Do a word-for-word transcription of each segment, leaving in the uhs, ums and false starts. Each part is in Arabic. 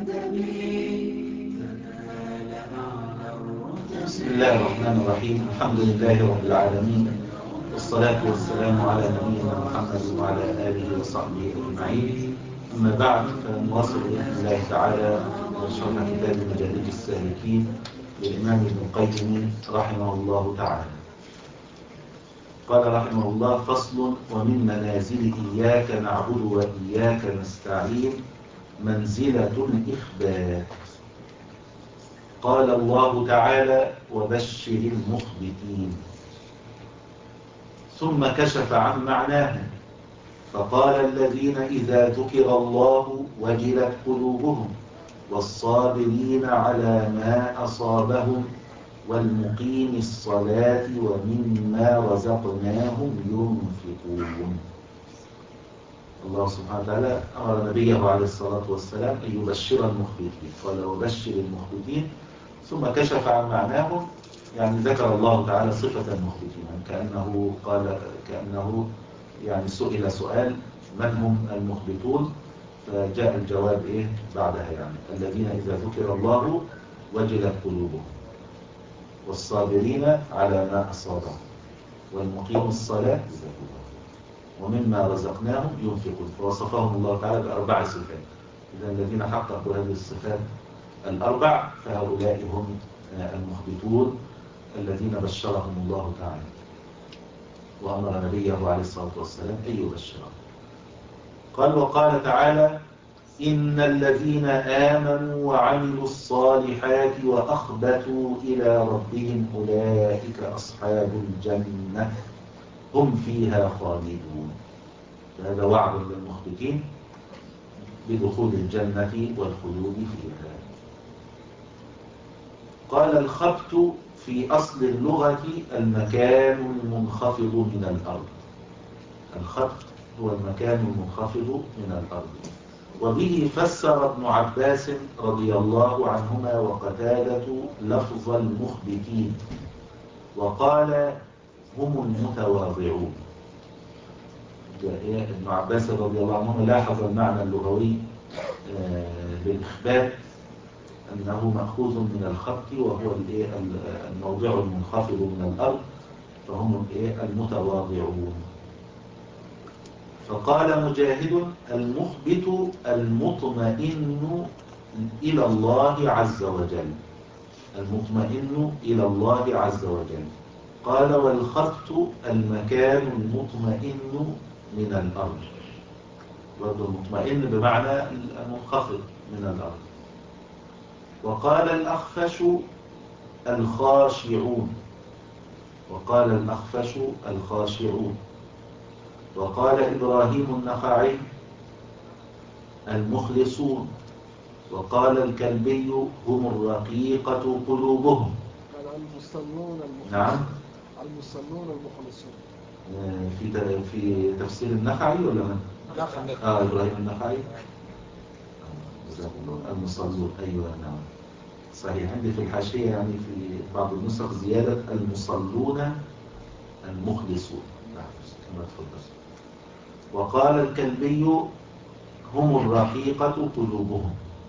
بسم الله الرحمن الرحيم. الحمد لله رب العالمين، والصلاة والسلام على نبينا محمد وعلى آله وصحبه أجمعين. أما بعد، فنواصل بإذن الله تعالى شرح كتاب مدارج السالكين للإمام ابن القيم رحمه الله تعالى. قال رحمه الله: فصل: ومن منازل إياك نعبد وإياك نستعين منزلة الإخبات. قال الله تعالى: وبشر المخبتين. ثم كشف عن معناه فقال: الذين إذا ذكر الله وجلت قلوبهم والصابرين على ما أصابهم والمقيم الصلاة ومما رزقناهم ينفقون. الله سبحانه وتعالى أمر نبيه عليه الصلاة والسلام أن يبشر المخبتين، قال: وبشر المخبتين. ثم كشف عن معناهم، يعني ذكر الله تعالى صفة المخبتين، يعني كأنه قال كأنه يعني سئل سؤال: من هم المخبتون؟ فجاء الجواب إيه بعدها، يعني الذين إذا ذكر الله وجلت قلوبهم والصابرين على ما أصابهم والمقيم الصلاة ومما رزقناهم ينفقون. فوصفهم الله تعالى بأربع صفات. إذا الذين حققوا هذه الصفات الأربع فهؤلاء هم المخبتون الذين بشرهم الله تعالى، وأمر نبيه عليه الصلاة والسلام أن يبشرهم. قال: وقال تعالى: إن الذين آمنوا وعملوا الصالحات وأخبتوا إلى ربهم أولئك أصحاب الجنة هم فيها خالدون. هذا وعد للمخبتين بدخول الجنة والخلود فيها. قال: الخبت في أصل اللغة المكان المنخفض من الأرض. الخبت هو المكان المنخفض من الأرض. وبه فسر ابن عباس رضي الله عنهما وقتادة لفظ المخبتين، وقال: هم المتواضعون. ابن عباس رضي الله عنهما لاحظ المعنى اللغوي للإخبات أنه مأخوذ من الخبت، وهو الموضع المنخفض من الأرض، فهم المتواضعون. فقال مجاهد: المخبت المطمئن إلى الله عز وجل. المطمئن إلى الله عز وجل. قال: والخبت المكان المطمئن من الأرض. برضو المطمئن بمعنى المنخفض من الأرض. وقال الأخفش الخاشعون. وقال الأخفش الخاشعون. وقال إبراهيم النخعي المخلصون. وقال الكلبي هم الرقيقة قلوبهم. قال المصلون المخلصون. نعم، المصلون المخلصون. في في تفسير النخعي ولا من؟ النخعي. اه إبراهيم النخعي. المصلون، أيوة نعم صحيح. عندي في الحاشية يعني في بعض النسخ زيادة المصلون المخلصون. نعم كما تفضل. وقال الكلبي هم الرقيقة قلوبهم.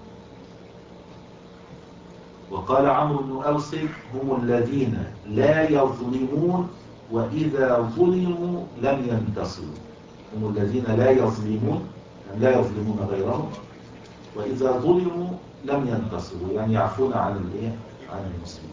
وقال عمرو بن أوس هم الذين لا يظلمون وإذا ظلموا لم ينتصروا. هم الذين لا يظلمون، يعني لا يظلمون غيرهم، وإذا ظلموا لم ينتصروا، يعني يعفون عن الايه عن المسلمين.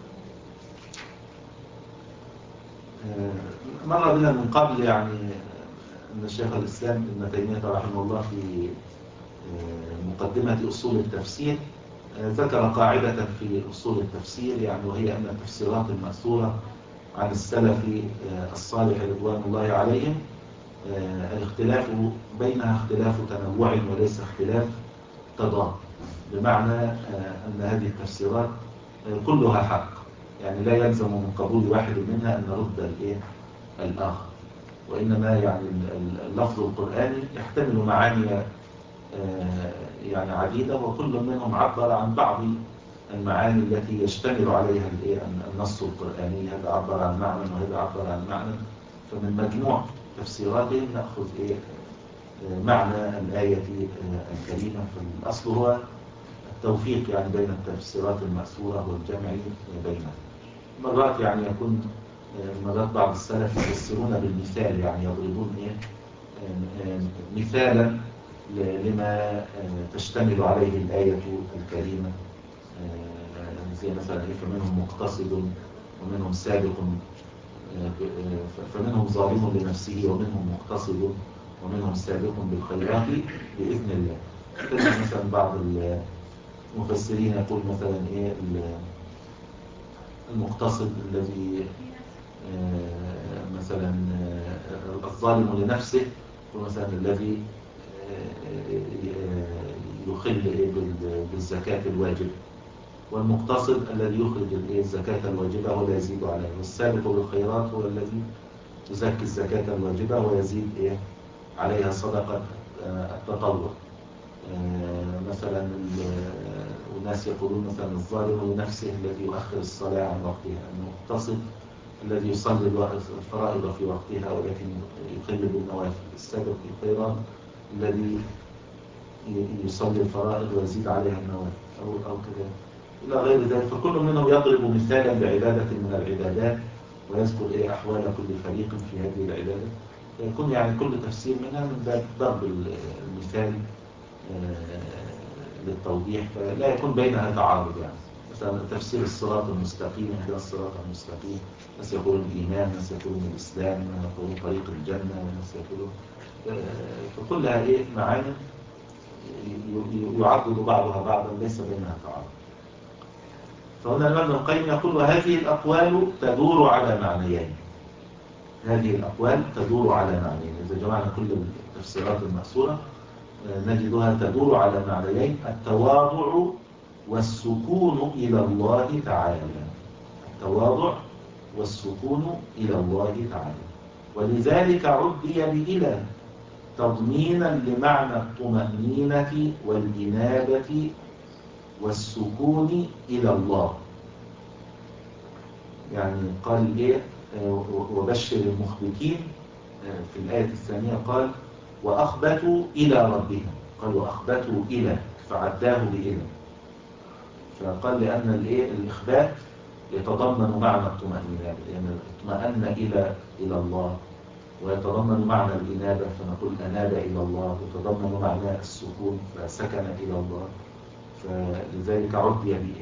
مر بنا من قبل يعني أن شيخ الإسلام ابن تيمية رحمه الله في مقدمة أصول التفسير ذكر قاعدة في أصول التفسير، يعني وهي أن التفسيرات المأثورة عن السلف الصالح رضوان الله عليهم الاختلاف بينها اختلاف تنوع وليس اختلاف تضاد، بمعنى أن هذه التفسيرات كلها حق، يعني لا يلزم من قبول واحد منها أن نرد الآخر، وإنما يعني اللفظ القرآني يحتمل معاني يعني عديدة، وكل منهم عبر عن بعض المعاني التي يشتمل عليها النص القرآني. هذا عبر عن معنى وهذا عبر عن معنى، فمن مجموع تفسيراتهم نأخذ إيه معنى الآية الكريمة. فالأصل هو التوفيق يعني بين التفسيرات المأثورة والجمع بينها. مرات يعني يكون مرات بعض السلف يفسرون بالمثال، يعني يضربون إيه مثالا لما تشتمل عليه الآية الكريمة، زي مثلا إيه فمنهم مقتصد ومنهم سابق، فمنهم ظالم لنفسه ومنهم مقتصد ومنهم سابق بالخيرات بإذن الله. تجد مثلا بعض المفسرين يقول مثلا إيه المقتصد الذي مثلا الظالم لنفسه يقول مثلا الذي يخل بالزكاة الواجب، والمقتصد الذي يخرج الزكاة الواجبة ولا يزيد عليها، والسابق بالخيرات هو الذي يزكي الزكاة الواجبة ويزيد إيه عليها صدقة التطوع. مثلا الناس يقولون مثلا الظالم لنفسه الذي يؤخر الصلاة عن وقتها، المقتصد الذي يصلي الفرائض في وقتها ولكن يخل بالنوافل، السابق بالخيرات الذي يصلي الفرائض ويزيد عليها النوافل أو أو كذا إلى غير ذلك. فكل منهم يضرب مثالا بعبادة من العبادات ويذكر إيه أحوال كل فريق في هذه العبادة، يكون يعني كل تفسير منها من باب ضرب المثال للتوضيح، فلا يكون بينها تعارض. يعني مثلا تفسير الصراط المستقيم، هذا الصراط المستقيم ناس يقولون الإيمان، ناس يقولون الإسلام، ناس يقولون طريق الجنة، ناس يقولون، فكلها إيه معاني يعضد بعضها بعضا ليس بينها تعارض. فهنا الإمام ابن القيم يقول وهذه الأقوال تدور على معنيين، هذه الأقوال تدور على معنيين. إذا جمعنا كل التفسيرات المأثورة نجدها تدور على معنيين: التواضع والسكون إلى الله تعالى، التواضع والسكون إلى الله تعالى. ولذلك عدي بإله تضمينا لمعنى الطمأنينة والإنابة والسكون إلى الله. يعني قال إيه وبشر المخبتين في الآية الثانية، قال وأخبتوا إلى ربهم، قال وأخبتوا إلى فعداه بإله، فقال لأن الإيه الإخبات يتضمن معنى الطمأنينة، يعني اطمأن إلى إلى الله، ويتضمن معنى الإنابة فنقول أناب إلى الله، ويتضمن معنى السكون فسكن إلى الله، فلذلك عدي به.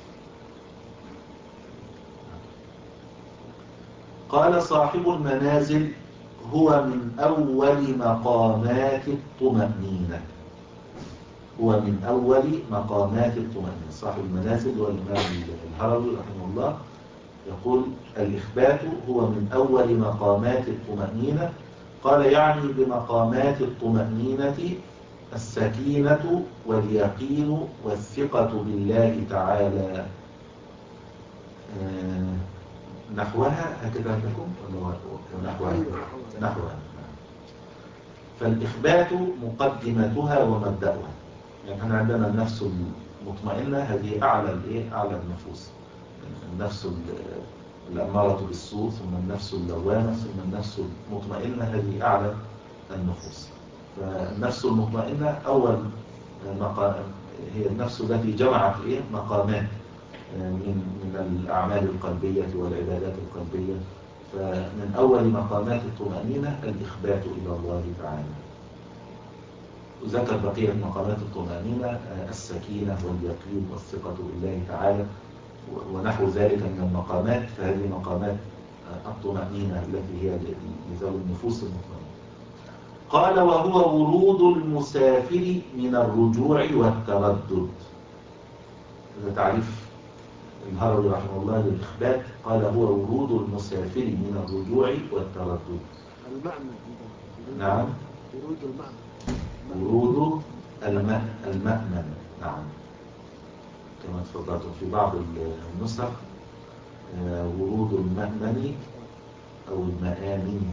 قال صاحب المنازل هو من أول مقامات الطمأنينة، هو من أول مقامات الطمأنينة. صاحب المنازل والإمام الهروي رحمه الله يقول الإخبات هو من أول مقامات الطمأنينة. قال يعني بمقامات الطمأنينة السكينة واليقين والثقة بالله تعالى، آه نحوها هكذا تكون ونحوها نحوها. فالإخبات مقدمتها ومبدأها، يعني احنا عندنا النفس المطمئنة هذه أعلى الإيه أعلى النفوس، النفس الأمارة بالسوء، ثم النفس اللوامة، ثم النفس المطمئنة هذه أعلى النفوس. فالنفس المطمئنة أول مقام، هي النفس التي جمعت إيه مقامات من من الأعمال القلبية والعبادات القلبية. فمن أول مقامات الطمأنينة الإخبات إلى الله تعالى. وذكر بقية مقامات الطمأنينة السكينة واليقين والثقة بالله تعالى ونحو ذلك من المقامات. فهذه مقامات الطمأنينة التي هي لذوي النفوس المطمئنة. قال وهو ورود المسافر من الرجوع والتردد. هذا تعريف الهروي رحمه الله للإخبات، قال هو ورود المسافر من الرجوع والتردد. المعنى نعم، ورود المعنى، ورود المأمن. نعم، كما تفضلتم في بعض النسخ ورود المأمن أو المآمن.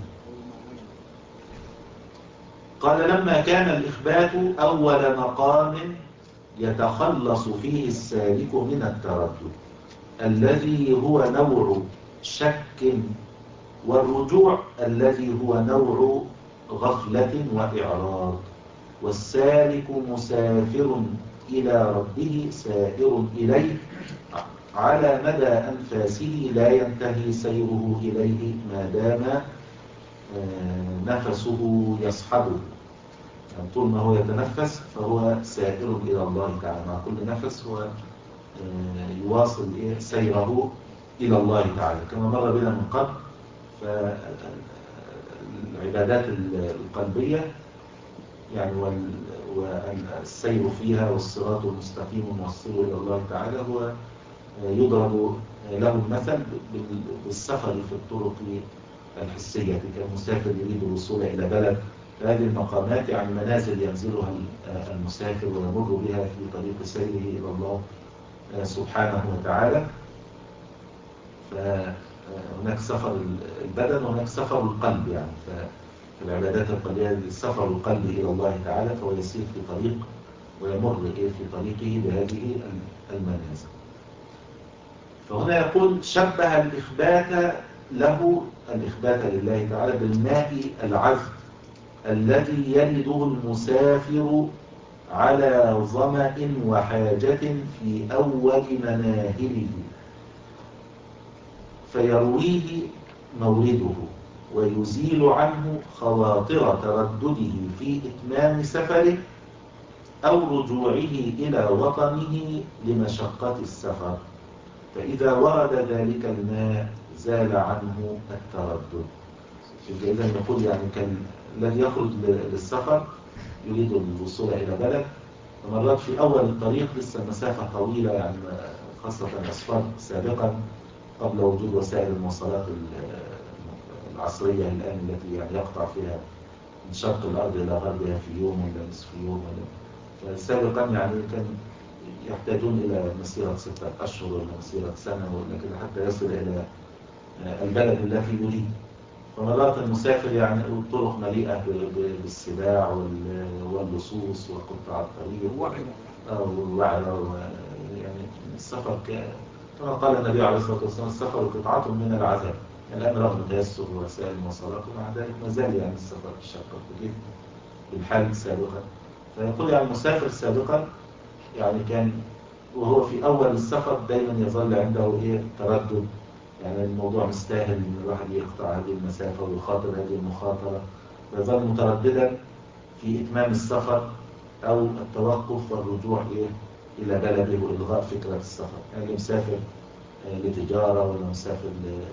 قال لما كان الإخبات أول مقام يتخلص فيه السالك من التردد الذي هو نوع شك، والرجوع الذي هو نوع غفلة وإعراض، والسالك مسافر إلى ربه سائر إليه على مدى أنفاسه لا ينتهي سيره إليه ما دام نفسه يصحبه. يعني طول ما هو يتنفس فهو سائر إلى الله تعالى، مع كل نفس هو يواصل سيره إلى الله تعالى. كما مر بنا من قبل، فالعبادات القلبية يعني والسير فيها والصراط المستقيم الموصل إلى الله تعالى هو يضرب له المثل بالسفر في الطرق الحسية، كالمسافر يريد الوصول إلى بلد. هذه المقامات يعني منازل ينزلها المسافر ويمر بها في طريق سيره إلى الله سبحانه وتعالى. فهناك سفر البدن وهناك سفر القلب، يعني في العبادات القلبية سفر القلب إلى الله تعالى، فهو يسير في طريق ويمر في طريقه بهذه المنازل. فهنا يقول شبه الإخبات له، الإخبات لله تعالى بالماء العذب الذي يلده المسافر على ظمأ وحاجة في أول مناهله، فيرويه مورده ويزيل عنه خواطر تردده في إتمام سفره أو رجوعه إلى وطنه لمشقة السفر، فإذا ورد ذلك الماء زال عنه التردد. إذا يقول يعني كان الذي يخرج للسفر يريد الوصول إلى بلد، فمرات في أول الطريق لسه مسافة طويلة، يعني خاصة الأسفار سابقا قبل وجود وسائل المواصلات العصرية الآن التي يعني يقطع فيها من شرق الأرض إلى غربها في يوم ولا نصف يوم ولا. فسابقا يعني كان يحتاجون إلى مسيرة ستة أشهر ولا مسيرة سنة ولا كده حتى يصل إلى البلد الذي يريد. فمرات المسافر يعني الطرق مليئة بالسباع واللصوص وقطع الطريق والوعرة، يعني السفر كما قال النبي عليه الصلاة والسلام السفر قطعة من العذاب. الآن رغم تيسر وسائل المواصلات ومع ذلك ما زال يعني السفر الشاق كيف بالحال سابقا. فيقول يعني المسافر سابقا يعني كان وهو في أول السفر دايما يظل عنده إيه تردد، يعني الموضوع مستاهل إن الواحد يقطع هذه المسافة ويخاطر هذه المخاطرة، ويظل مترددا في إتمام السفر أو التوقف والرجوع إيه إلى بلده وإلغاء فكرة السفر. يعني مسافر لتجارة ولا مسافر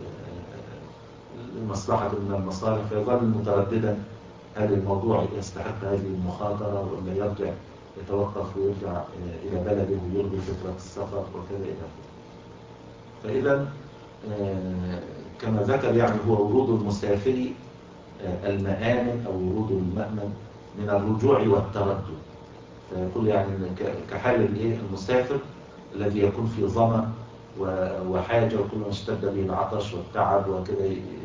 لمصلحة من المصالح، فيظل مترددا هل الموضوع يستحق هذه المخاطرة ولا يرجع يتوقف ويرجع إلى بلده ويلغي فكرة السفر وكذا إلى آخره. فإذا كما ذكر يعني هو ورود المسافر المآمن أو ورود المأمن من الرجوع والتردد. فيقول يعني كحال المسافر الذي يكون في ظمأ وحاجة وكل ما اشتد به العطش والتعب وكذا،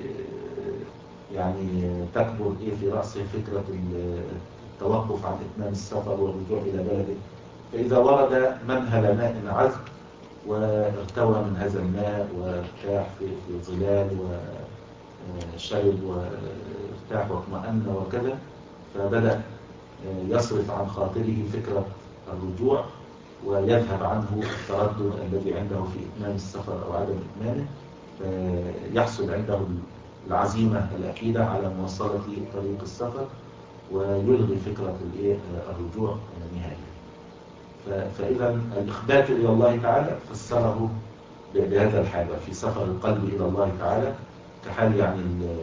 يعني تكبر إيه في رأسه فكرة التوقف عن إتمام السفر والرجوع إلى بلده. فإذا ورد منهل ماء عذب وارتوى من هذا الماء وارتاح في الظلال وشرب وارتاح واطمأن وكذا، فبدأ يصرف عن خاطره فكرة الرجوع ويذهب عنه التردد الذي عنده في إتمام السفر أو عدم إتمامه، فيحصل عنده العزيمة الأكيدة على مواصلة طريق السفر ويلغي فكرة الرجوع نهائيا. فإذا الإخبات إلى الله تعالى فسره بهذا الحال في سفر القلب إلى الله تعالى كحال يعني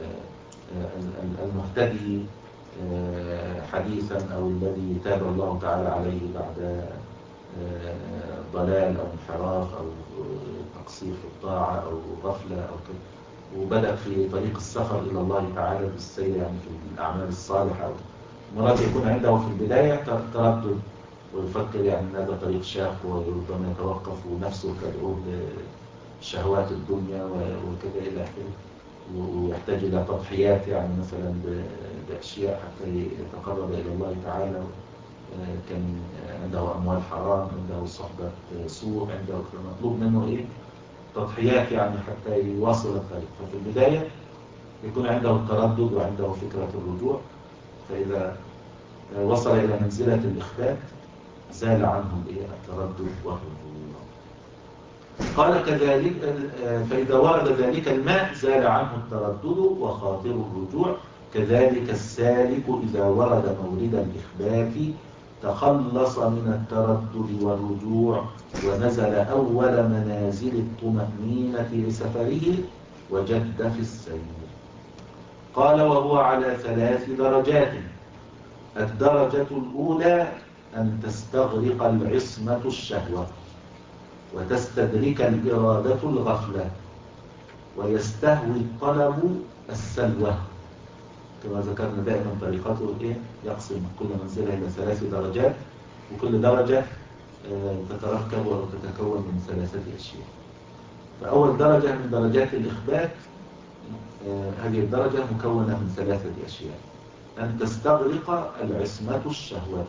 المهتدي حديثا أو الذي تاب الله تعالى عليه بعد ضلال أو انحراف أو تقصير في الطاعة أو غفلة أو كده، وبدأ في طريق السفر إلى الله تعالى بالسير يعني في الأعمال الصالحة. مرات يكون عنده في البداية تردد ويفكر يعني ان هذا طريق شاق وربما يتوقف ونفسه تدعوه لشهوات الدنيا وكذا الى اخره، ويحتاج الى تضحيات يعني مثلا باشياء حتى يتقرب الى الله تعالى. كان عنده اموال حرام، عنده صحبه سوء، عنده مطلوب منه ايه تضحيات يعني حتى يواصل الطريق. ففي البدايه يكون عنده التردد وعنده فكره الرجوع، فاذا وصل الى منزله الاخبات زال عنه التردد والرجوع. قال كذلك فإذا ورد ذلك الماء زال عنه التردد وخاطر الرجوع، كذلك السالك إذا ورد مورد الإخبات تخلص من التردد والرجوع ونزل أول منازل الطمأنينة لسفره وجد في السير. قال وهو على ثلاث درجات. الدرجة الأولى أن تستغرق العصمة الشهوة وتستدرك الإرادة الغفلة ويستهوي الطلب السلوة. كما ذكرنا دائما طريقته إيه؟ يقسم كل منزلة إلى ثلاث درجات، وكل درجة تتركب أو تتكون من ثلاثة أشياء. فأول درجة من درجات الإخبات، هذه الدرجة مكونة من ثلاثة أشياء: أن تستغرق العصمة الشهوة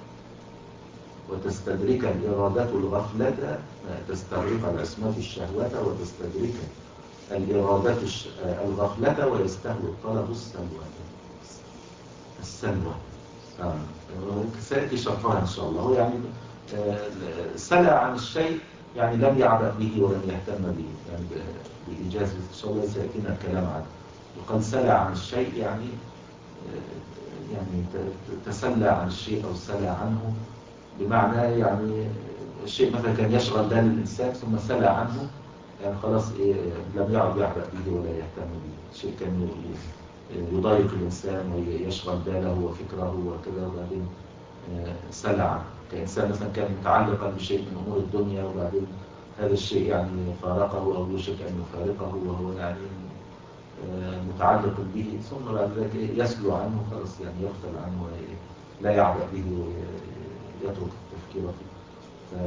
وتستدرك الإرادة الغفلة، تستغرق العصمة الشهوة وتستدرك الإرادة الغفلة ويستهوي الطلب السلوى. السلوى آه. سيأتي شرحها إن شاء الله. يعني سلى عن الشيء يعني لم يعبأ به ولم يهتم به، يعني بإجازة إن شاء الله سيأتينا الكلام عنه. وقد سلى عن الشيء يعني يعني تسلى عن الشيء أو سلى عنه، بمعنى يعني الشيء مثلا كان يشغل بال الإنسان ثم سلى عنه، يعني خلاص إيه لم يعد يعبأ به ولا يهتم به. شيء كان يضايق الإنسان ويشغل باله وفكره وكذا، وبعدين سلى عنه. كإنسان مثلا كان متعلقا بشيء من أمور الدنيا، وبعدين هذا الشيء يعني فارقه أو يوشك أن يفارقه وهو يعني متعلق به، ثم بعد ذلك يسلو عنه خلاص، يعني يغفل عنه ولا يعبأ به ويترك التفكير فيه.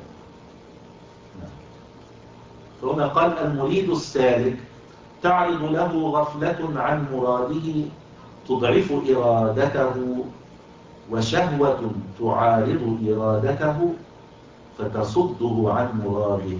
فهنا قال المريد السالك تعرض له غفلة عن مراده تضعف إرادته، وشهوة تعارض إرادته فتصده عن مراده،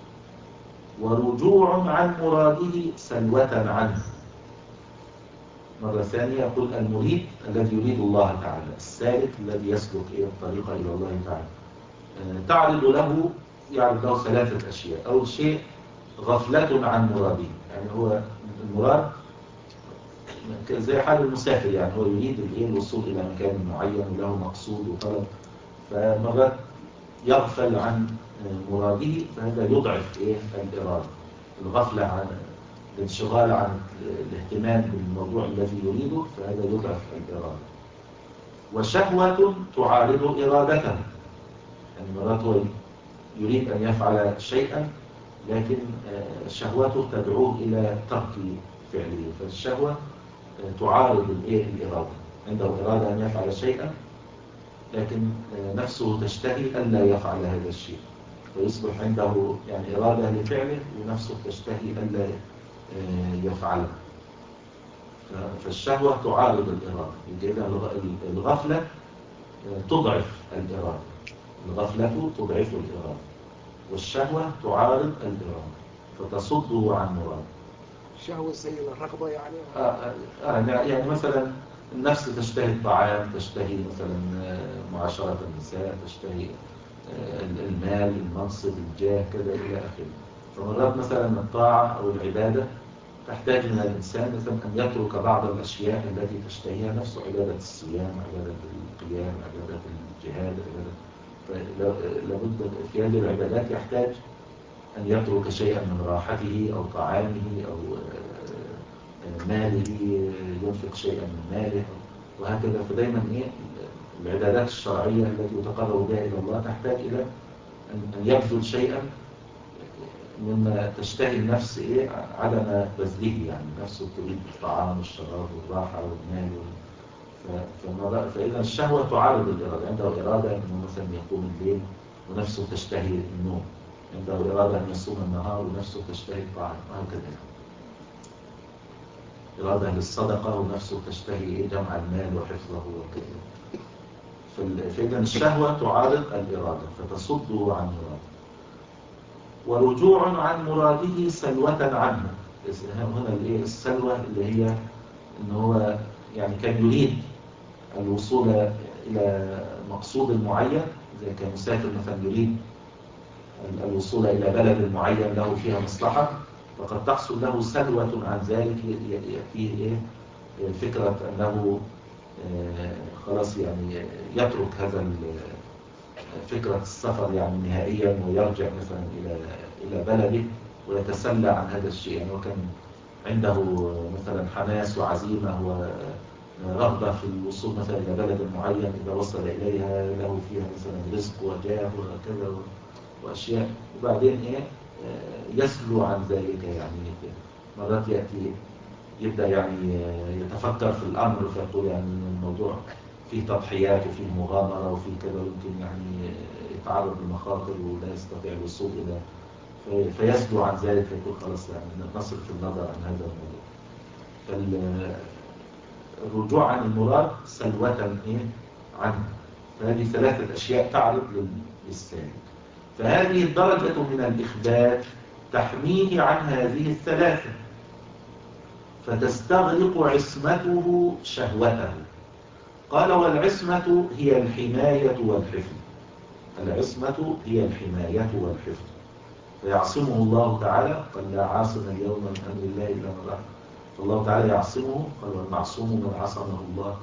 ورجوع عن مراده سلوة عنه. مرة ثانية يقول المريد الذي يريد الله تعالى، السالك الذي يسلك الطريق إلى الله تعالى، تعرض له يعرض له ثلاثة أشياء. أول شيء غفلة عن مراده، يعني هو المراد زي حال المسافر، يعني هو يريد الوصول إلى مكان معين وله مقصود وطلب، فمرات يغفل عن مراده، فهذا يضعف إيه الإرادة. الغفلة عن الانشغال عن الاهتمام بالموضوع الذي يريده، فهذا يضعف الإرادة. وشهوة تعارض إرادته، يعني مرات هو يريد أن يفعل شيئا لكن شهوته تدعوه إلى ترك فعله، فالشهوة تعارض الإرادة. عنده إرادة أن يفعل شيئا لكن نفسه تشتهي ألا يفعل هذا الشيء، فيصبح عنده يعني إرادة لفعله ونفسه تشتهي ألا يفعله. فالشهوة تعارض الإرادة. الغفلة تضعف الإرادة، الغفلة تضعف الإرادة، والشهوة تعارض الإرادة فتصده عن مراده. الشهوة سيئة الرغبة يعني آه آه يعني مثلا النفس تشتهي الطعام، تشتهي مثلا معاشرة النساء، تشتهي المال، المنصب، الجاه، كذا إلى آخره. فمرات مثلا الطاعة أو العبادة تحتاج من الإنسان مثلا أن يترك بعض الأشياء التي تشتهيها نفسه، عبادة الصيام، عبادة القيام، عبادة الجهاد، عبادة. فلابد في هذه العبادات يحتاج أن يترك شيئا من راحته أو طعامه أو ماله، ينفق شيئا من ماله وهكذا. فدايما إيه العبادات الشرعية التي يتقرب بها إلى الله تحتاج إلى أن يبذل شيئا مما تشتهي النفس إيه عدم بذله، يعني نفسه تريد الطعام والشراب والراحة والمال. فإذا الشهوة تعارض الإرادة. عنده إرادة أنه مثلا يقوم الليل ونفسه تشتهي النوم، عنده إرادة أن يصوم النهار ونفسه تشتهي الطعام وهكذا. إرادة للصدقة ونفسه تشتهي جمع المال وحفظه وكذا. فإذا الشهوة تعارض الإرادة فتصده عن مراده. ورجوع عن مراده سلوة عنه. هنا السلوة اللي هي إنه هو يعني كان يريد الوصول إلى مقصود معين زي كمسافر مثلا يريد الوصول إلى بلد معين له فيها مصلحة، فقد تحصل له سلوة عن ذلك، يأتيه إيه فكرة أنه خلاص يعني يترك هذا فكرة السفر يعني نهائيا، ويرجع مثلا إلى إلى بلده ويتسلى عن هذا الشيء. يعني وكان عنده مثلا حماس وعزيمة ورغبة في الوصول مثلا إلى بلد معين، إذا وصل إليها له فيها مثلا رزق وجاه وكذا وأشياء، وبعدين إيه يسلو عن ذلك. يعني مرات يأتي يبدأ يعني يتفكر في الأمر، فيقول يعني الموضوع فيه تضحيات وفيه مغامرة وفيه كذا، يمكن يعني يتعرض لمخاطر ولا يستطيع الوصول إلى، فيسلو عن ذلك، فيقول خلاص يعني نصرف النظر عن هذا الموضوع. فالرجوع عن المراد سلوة إيه عنه. فهذه ثلاثة أشياء تعرض للسالك. فهذه الدرجة من الإخبات تحميه عن هذه الثلاثة، فتستغرق عصمته شهوته. قال والعصمة هي الحماية والحفظ. العصمة هي الحماية والحفظ، فيعصمه الله تعالى. قال لا عاصم اليوم من أمر الله إلا من رحمه، فالله تعالى يعصمه. قال والمعصوم من عصمه الله.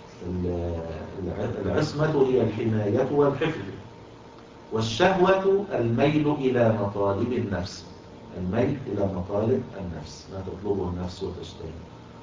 العصمة هي الحماية والحفظ. والشهوة الميل إلى مطالب النفس، الميل إلى مطالب النفس، ما تطلبه النفس وتشتهيه.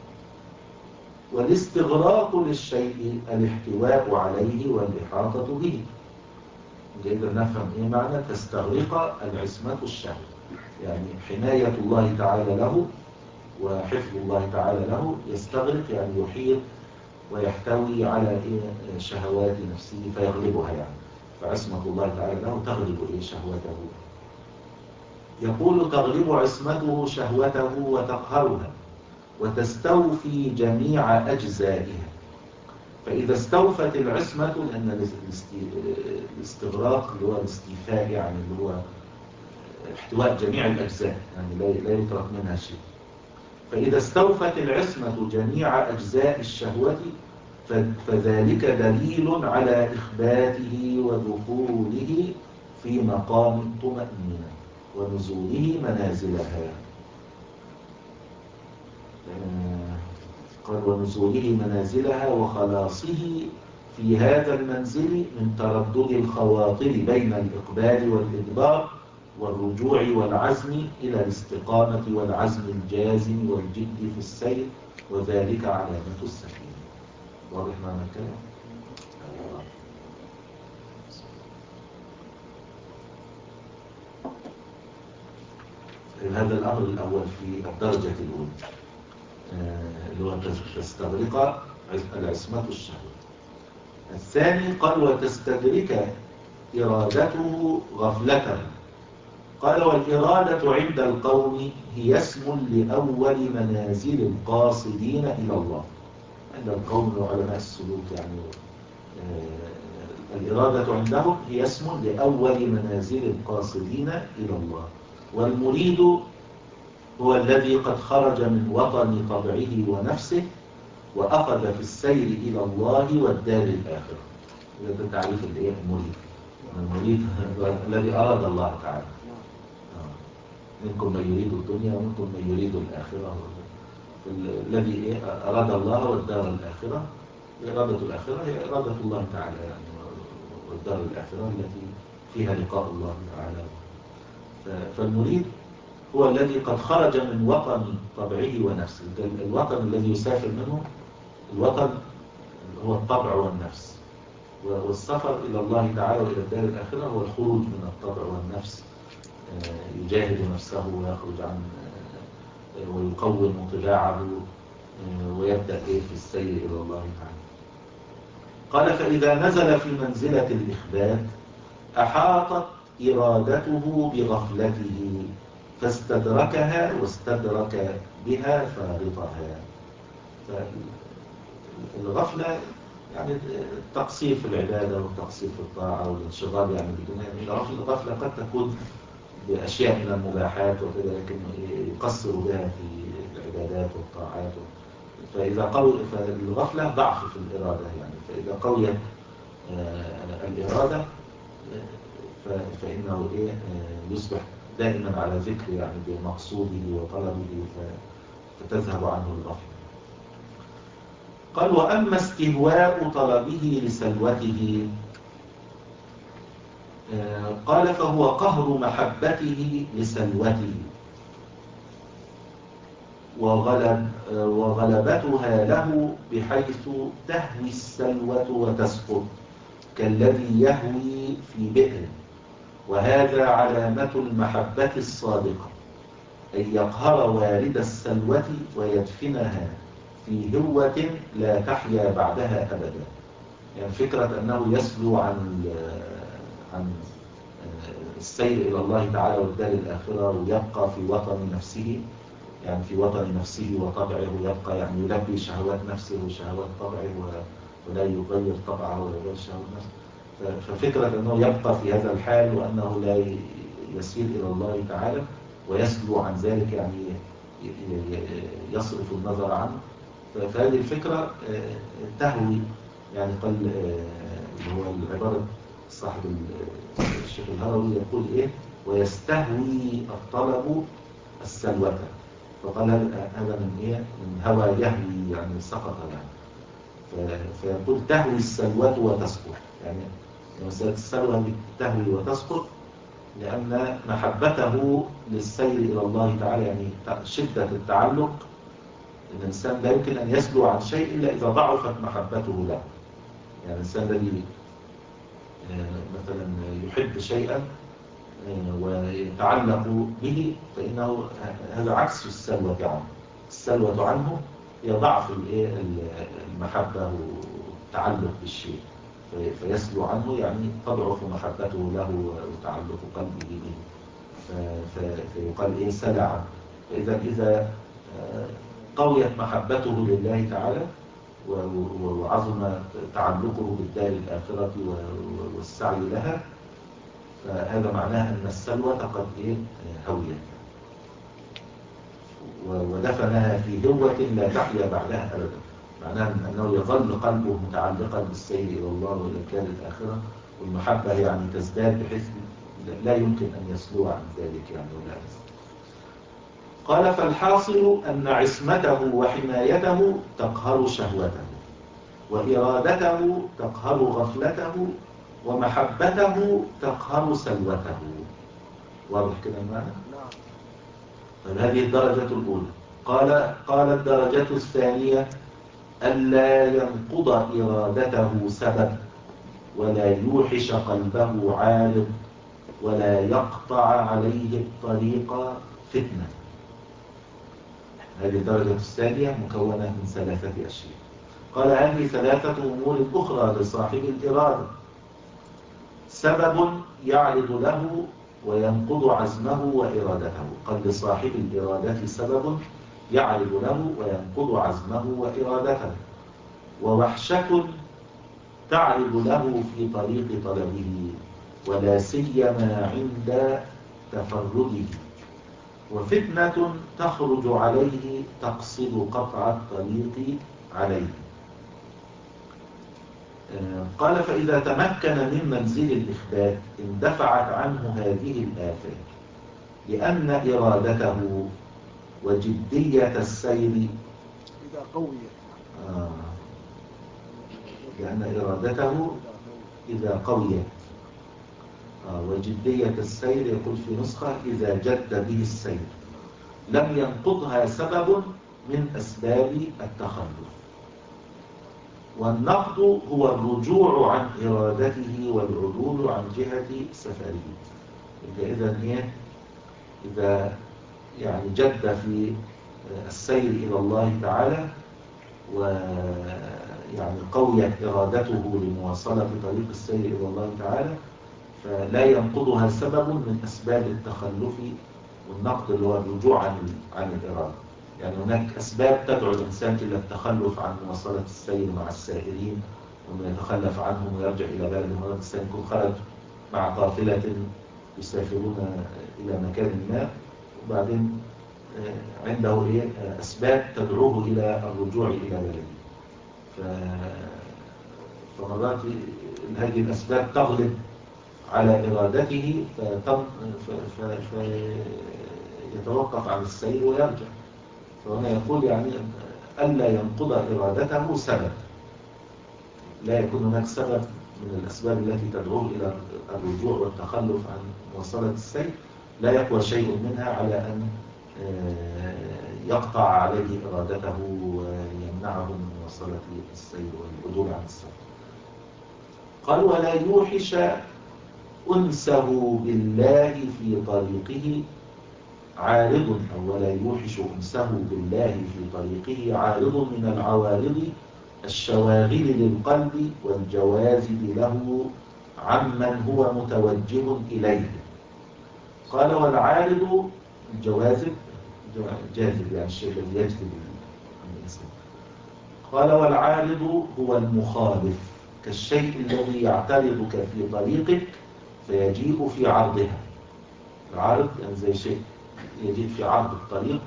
والاستغراق للشيء الاحتواء عليه والإحاطة به. جيدا نفهم إيه معنى تستغرق العصمة الشهوة، يعني حماية الله تعالى له وحفظ الله تعالى له، يستغرق يعني يحيط ويحتوي على إيه شهوات نفسه فيغلبها. يعني فعصمة الله تعالى له تغلب إيه شهوته. يقول تغلب عصمته شهوته وتقهرها وتستوفي جميع أجزائها. فإذا استوفت العصمة، لأن الاستغراق اللي هو الاستيفاء يعني اللي هو احتواء جميع الأجزاء، يعني لا يترك منها شيء. فإذا استوفت العصمة جميع أجزاء الشهوة فذلك دليل على إخباته ودخوله في مقام الطمأنينة ونزوله منازلها. قال ونزوله منازلها وخلاصه في هذا المنزل من تردد الخواطر بين الإقبال والإدبار والرجوع والعزم إلى الاستقامة والعزم الجازم والجد في السير، وذلك علامة السكينة. واضح معنى الكلام؟ هذا الأمر الأول في الدرجة الأولى اللي هو تستغرق العصمة الشهوة. الثاني قال وتستدرك إرادته غفلته. قال والإرادة عند القوم هي اسم لأول منازل القاصدين إلى الله. عند القوم وعلماء السلوك يعني آه الإرادة عندهم هي اسم لأول منازل القاصدين إلى الله. والمريد هو الذي قد خرج من وطن طبعه ونفسه وأخذ في السير إلى الله والدار الآخرة. هذا تعريف المريد. المريد الذي أراد الله تعالى. منكم من يريد الدنيا ومنكم من يريد الآخرة. الذي أراد الله والدار الآخرة. إرادة الآخرة هي إرادة الله تعالى يعني، والدار الآخرة التي فيها لقاء الله تعالى. فالمريد هو الذي قد خرج من وطن طبعه ونفسه. الوطن الذي يسافر منه الوطن هو الطبع والنفس، والسفر إلى الله تعالى وإلى الدار الآخرة هو الخروج من الطبع والنفس، يجاهد نفسه ويخرج عن ويقوم طباعه ويبدأ في السير إلى الله تعالى. قال فإذا نزل في منزلة الإخبات أحاطت إرادته بغفلته فاستدركها واستدرك بها فارطها. الغفلة يعني التقصير في العبادة والتقصير في الطاعة والانشغال يعني بالدنيا. الغفلة قد تكون بأشياء من المباحات وكذا، لكن يقصر بها في العبادات والطاعات. فإذا قوي فالغفلة ضعف في الإرادة يعني، فإذا قويت الإرادة فإنه إيه يصبح دائما على ذكر يعني بمقصوده وطلبه فتذهب عنه الغفلة. قال وأما استهواء طلبه لسلوته قال فهو قهر محبته لسلوته وغلب وغلبتها له بحيث تهوي السلوة وتسقط كالذي يهوي في بئر، وهذا علامة المحبة الصادقة أن يقهر والد السلوة ويدفنها في هوة لا تحيا بعدها أبدا. يعني فكرة أنه يسلو عن عن السير إلى الله تعالى والدار الآخرة ويبقى في وطن نفسه، يعني في وطن نفسه وطبعه يبقى يعني يلبي شهوات نفسه وشهوات طبعه ولا يغير طبعه ولا يغير شهوات نفسه. ففكرة أنه يبقى في هذا الحال وأنه لا يسير إلى الله تعالى ويسلو عن ذلك، يعني يصرف النظر عنه. فهذه الفكرة تهوي، يعني قال اللي هو العبارة صاحب الشيخ الهروي يقول إيه ويستهوي الطلب السلوة، فقال هذا من إيه من هوى يهوي يعني سقط يعني، فيقول تهوي السلوة وتسقط. يعني مسألة السلوى تهوي وتسقط لأن محبته للسير إلى الله تعالى، يعني شدة التعلق. الإنسان لا يمكن أن يسلو عن شيء إلا إذا ضعفت محبته له. يعني الإنسان الذي مثلا يحب شيئا ويتعلق به فإنه هذا عكس السلوة عنه. السلوة عنه هي ضعف المحبة والتعلق بالشيء، فيسلو عنه يعني تضعف محبته له وتعلق قلبه به، فيقال إيه سلع. فإذا إذا قويت محبته لله تعالى وعظم تعلقه بالدار الآخرة والسعي لها، فهذا معناه أن السلوة قد إيه هويت ودفنها في هوة لا تحيا بعدها أبدا. معناه أنه يظل قلبه متعلقا بالسير إلى الله وإلى الدار الآخرة، والمحبة يعني تزداد بحيث لا يمكن أن يسلو عن ذلك يعني ولا أسل. قال فالحاصل أن عصمته وحمايته تقهر شهوته، وإرادته تقهر غفلته، ومحبته تقهر سلوته. واضح كده المعنى؟ نعم. هذه الدرجة الأولى. قال قال الدرجة الثانية ألا ينقض إرادته سبب، ولا يوحش قلبه عارض، ولا يقطع عليه الطريق فتنة. هذه الدرجة الثانية مكونة من ثلاثة أشياء. قال هذه ثلاثة أمور أخرى لصاحب الإرادة: سبب يعرض له وينقض عزمه وإرادته. قال لصاحب الإرادة سبب يعرض له وينقض عزمه وإرادته، ووحشة تعرض له في طريق طلبه ولا سيما عند تفرده، وفتنة تخرج عليه تقصد قطع الطريق عليه. قال فإذا تمكن من منزل الإخبات اندفعت عنه هذه الآفات، لأن إرادته وجدية السير إذا قويت آه لأن إرادته إذا قويت آه وجدية السير يقول في نسخة إذا جد به السير لم ينقضها سبب من أسباب التخلف. والنقض هو الرجوع عن إرادته والعدول عن جهة سفره. إذا إيه إذا يعني جد في السير إلى الله تعالى ويعني قويت إرادته لمواصلة طريق السير إلى الله تعالى، فلا ينقضها سبب من أسباب التخلف والنقض اللي هو الرجوع عن عن الإرادة. يعني هناك أسباب تدعو الإنسان إلى التخلف عن مواصلة السير مع السائرين، وأنه يتخلف عنهم ويرجع إلى بلده. هذا الإنسان يكون خرج مع قافلة يسافرون إلى مكان ما، وبعدين عنده إيه أسباب تدعوه إلى الرجوع إلى بلده. فمرات هذه الأسباب تغلب على إرادته فيتوقف عن السير ويرجع. فهنا يقول يعني ألا ينقض إرادته سبب، لا يكون هناك سبب من الأسباب التي تدعوه إلى الرجوع والتخلف عن مواصلة السير، لا يقوى شيء منها على أن يقطع عليه إرادته ويمنعه من مواصلة السير والعدول عن السير. قال ولا يوحش أنسه بالله في طريقه عارض، أو ولا يوحش أنسه بالله في طريقه عارض من العوارض الشواغل للقلب والجواذب له عمن هو متوجه إليه. قال والعارض الجواذب، جاذب يعني الشيء الذي يجذب الإنسان. قال والعارض هو المخالف، كالشيء الذي يعترضك في طريقك فيجيء في عرضها. العارض يعني زي شيء يجيء في عرض الطريق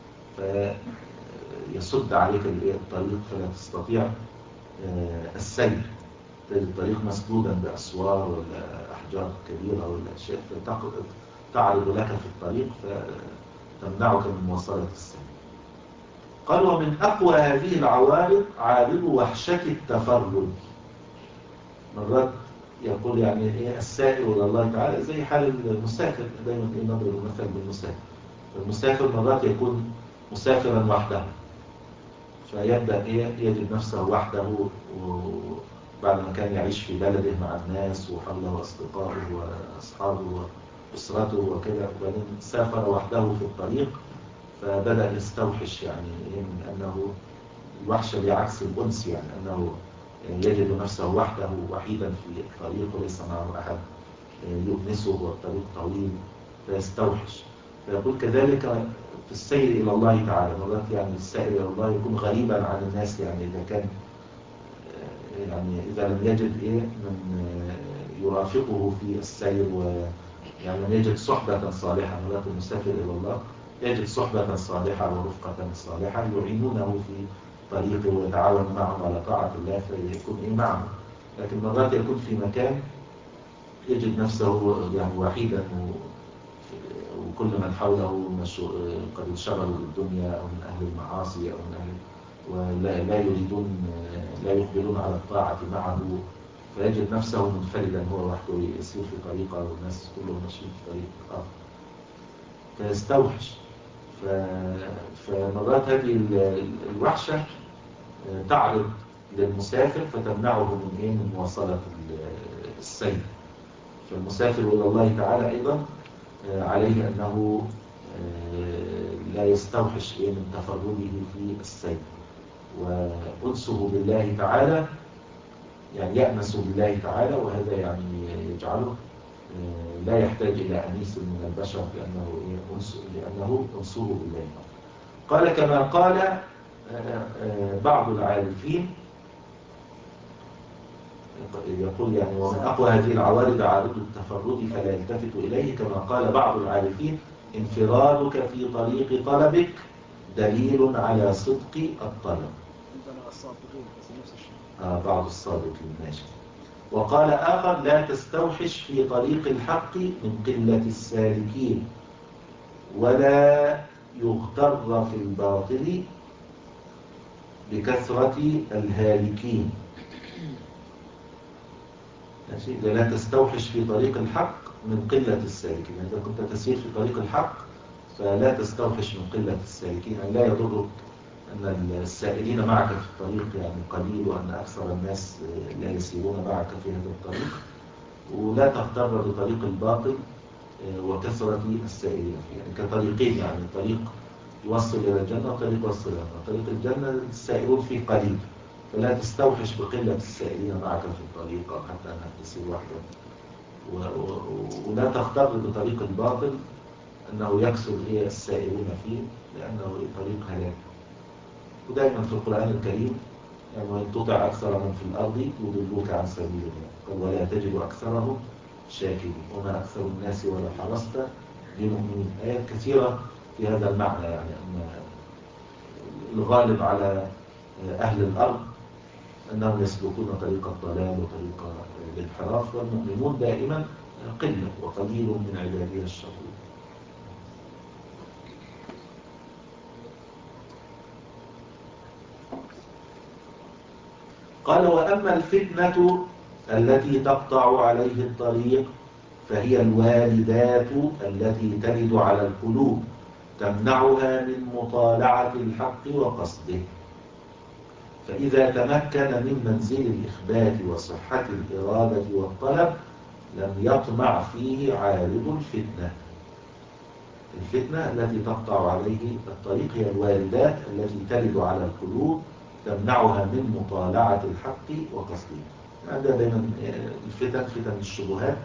فيسد عليك الطريق فلا تستطيع السير، تجد الطريق مسدودا بأسوار ولا أحجار كبيرة ولا أشياء فتعرض لك في الطريق فتمنعك من مواصلة السير. قال ومن أقوى هذه العوارض عارض وحشة التفرد. مرات يقول يعني ايه السائر الى الله تعالى زي حال المسافر، دايما ايه نضرب المثل بالمسافر. فالمسافر مرات يكون مسافرا وحده فيبدا ايه يجد نفسه وحده، وبعد ما كان يعيش في بلده مع الناس وحوله اصدقائه واصحابه واسرته وكده، وبعدين سافر وحده في الطريق فبدا يستوحش يعني ايه من انه الوحشه بعكس الانس، يعني انه يجد نفسه وحده وحيدا في الطريق وليس معه أحد يؤنسه والطريق طويل فيستوحش. فيقول كذلك في السير إلى الله تعالى، مرات يعني السائر إلى الله يكون غريبا عن الناس، يعني إذا كان يعني إذا لم يجد إيه من يرافقه في السير، ويعني لم يجد صحبة صالحة. مرات المسافر إلى الله يجد صحبة صالحة ورفقة صالحة يعينونه في طريقه ويتعاون معهم على طاعة الله فيكون إيه معه. لكن مرات يكون في مكان يجد نفسه يعني وحيدا وكل من حوله قد انشغلوا بالدنيا أو من أهل المعاصي أو من أهل ولا لا يريدون لا يقبلون على الطاعة معه، فيجد نفسه منفردا هو وحده يسير في طريقه والناس كلهم ماشيين في طريق آخر فيستوحش. فمرات هذه الوحشة تعرض للمسافر فتمنعه من ايه من مواصلة السير. فالمسافر إلى الله تعالى أيضا عليه أنه لا يستوحش ايه من تفرده في السير، وأنسه بالله تعالى يعني يأنس بالله تعالى، وهذا يعني يجعله لا يحتاج إلى أنيس من البشر لأنه إيه أنس لأنه أنسه بالله. قال كما قال بعض العارفين، يقول يعني ومن أقوى هذه العوارض عارض التفرد فلا يلتفت إليه، كما قال بعض العارفين انفرادك في طريق طلبك دليل على صدق الطلب. عندنا الصادقين بس نفس الشيء. آه بعض الصادقين ماشي. وقال آخر لا تستوحش في طريق الحق من قلة السالكين ولا يغتر في الباطل بكثرة الهالكين. ماشي، لا تستوحش في طريق الحق من قلة السالكين. إذا كنت تسير في طريق الحق فلا تستوحش من قلة السالكين، يعني لا يضرك أن السائرين معك في الطريق يعني قليل، وأن أكثر الناس لا يسيرون معك في هذا الطريق، ولا تغتر بطريق الباطل وكثرة السائرين فيه. يعني كطريقين، يعني طريق يوصل إلى الجنة وطريق يوصل إلى النار. طريق الجنة السائرون فيه قليل فلا تستوحش بقلة السائرين معك في الطريق أو حتى أنك تسير وحدك، ولا تغتر بطريق الباطل أنه يكثر إيه السائرون فيه لأنه طريق هلاك. ودائما في القرآن الكريم يعني وإن تطع أكثر من في الأرض يضلوك عن سبيل الله قال ولا تجد أكثرهم شاكرين وما أكثر الناس ولو حرصت بمؤمنين. آيات كثيرة في هذا المعنى، يعني أن الغالب على أهل الأرض أنهم يسلكون طريق الضلال وطريق الانحراف، والمؤمنون دائما قلة، وقليل من عبادي الشكور. قال: وأما الفتنة التي تقطع عليه الطريق فهي الوالدات التي ترد على القلوب تمنعها من مطالعة الحق وقصده. فإذا تمكن من منزل الإخبات وصحة الإرادة والطلب لم يطمع فيه عارض الفتنة. الفتنة التي تقطع عليه الطريق هي الوالدات التي ترد على القلوب تمنعها من مطالعة الحق وقصده. هذا دائما الفتن، فتن الشبهات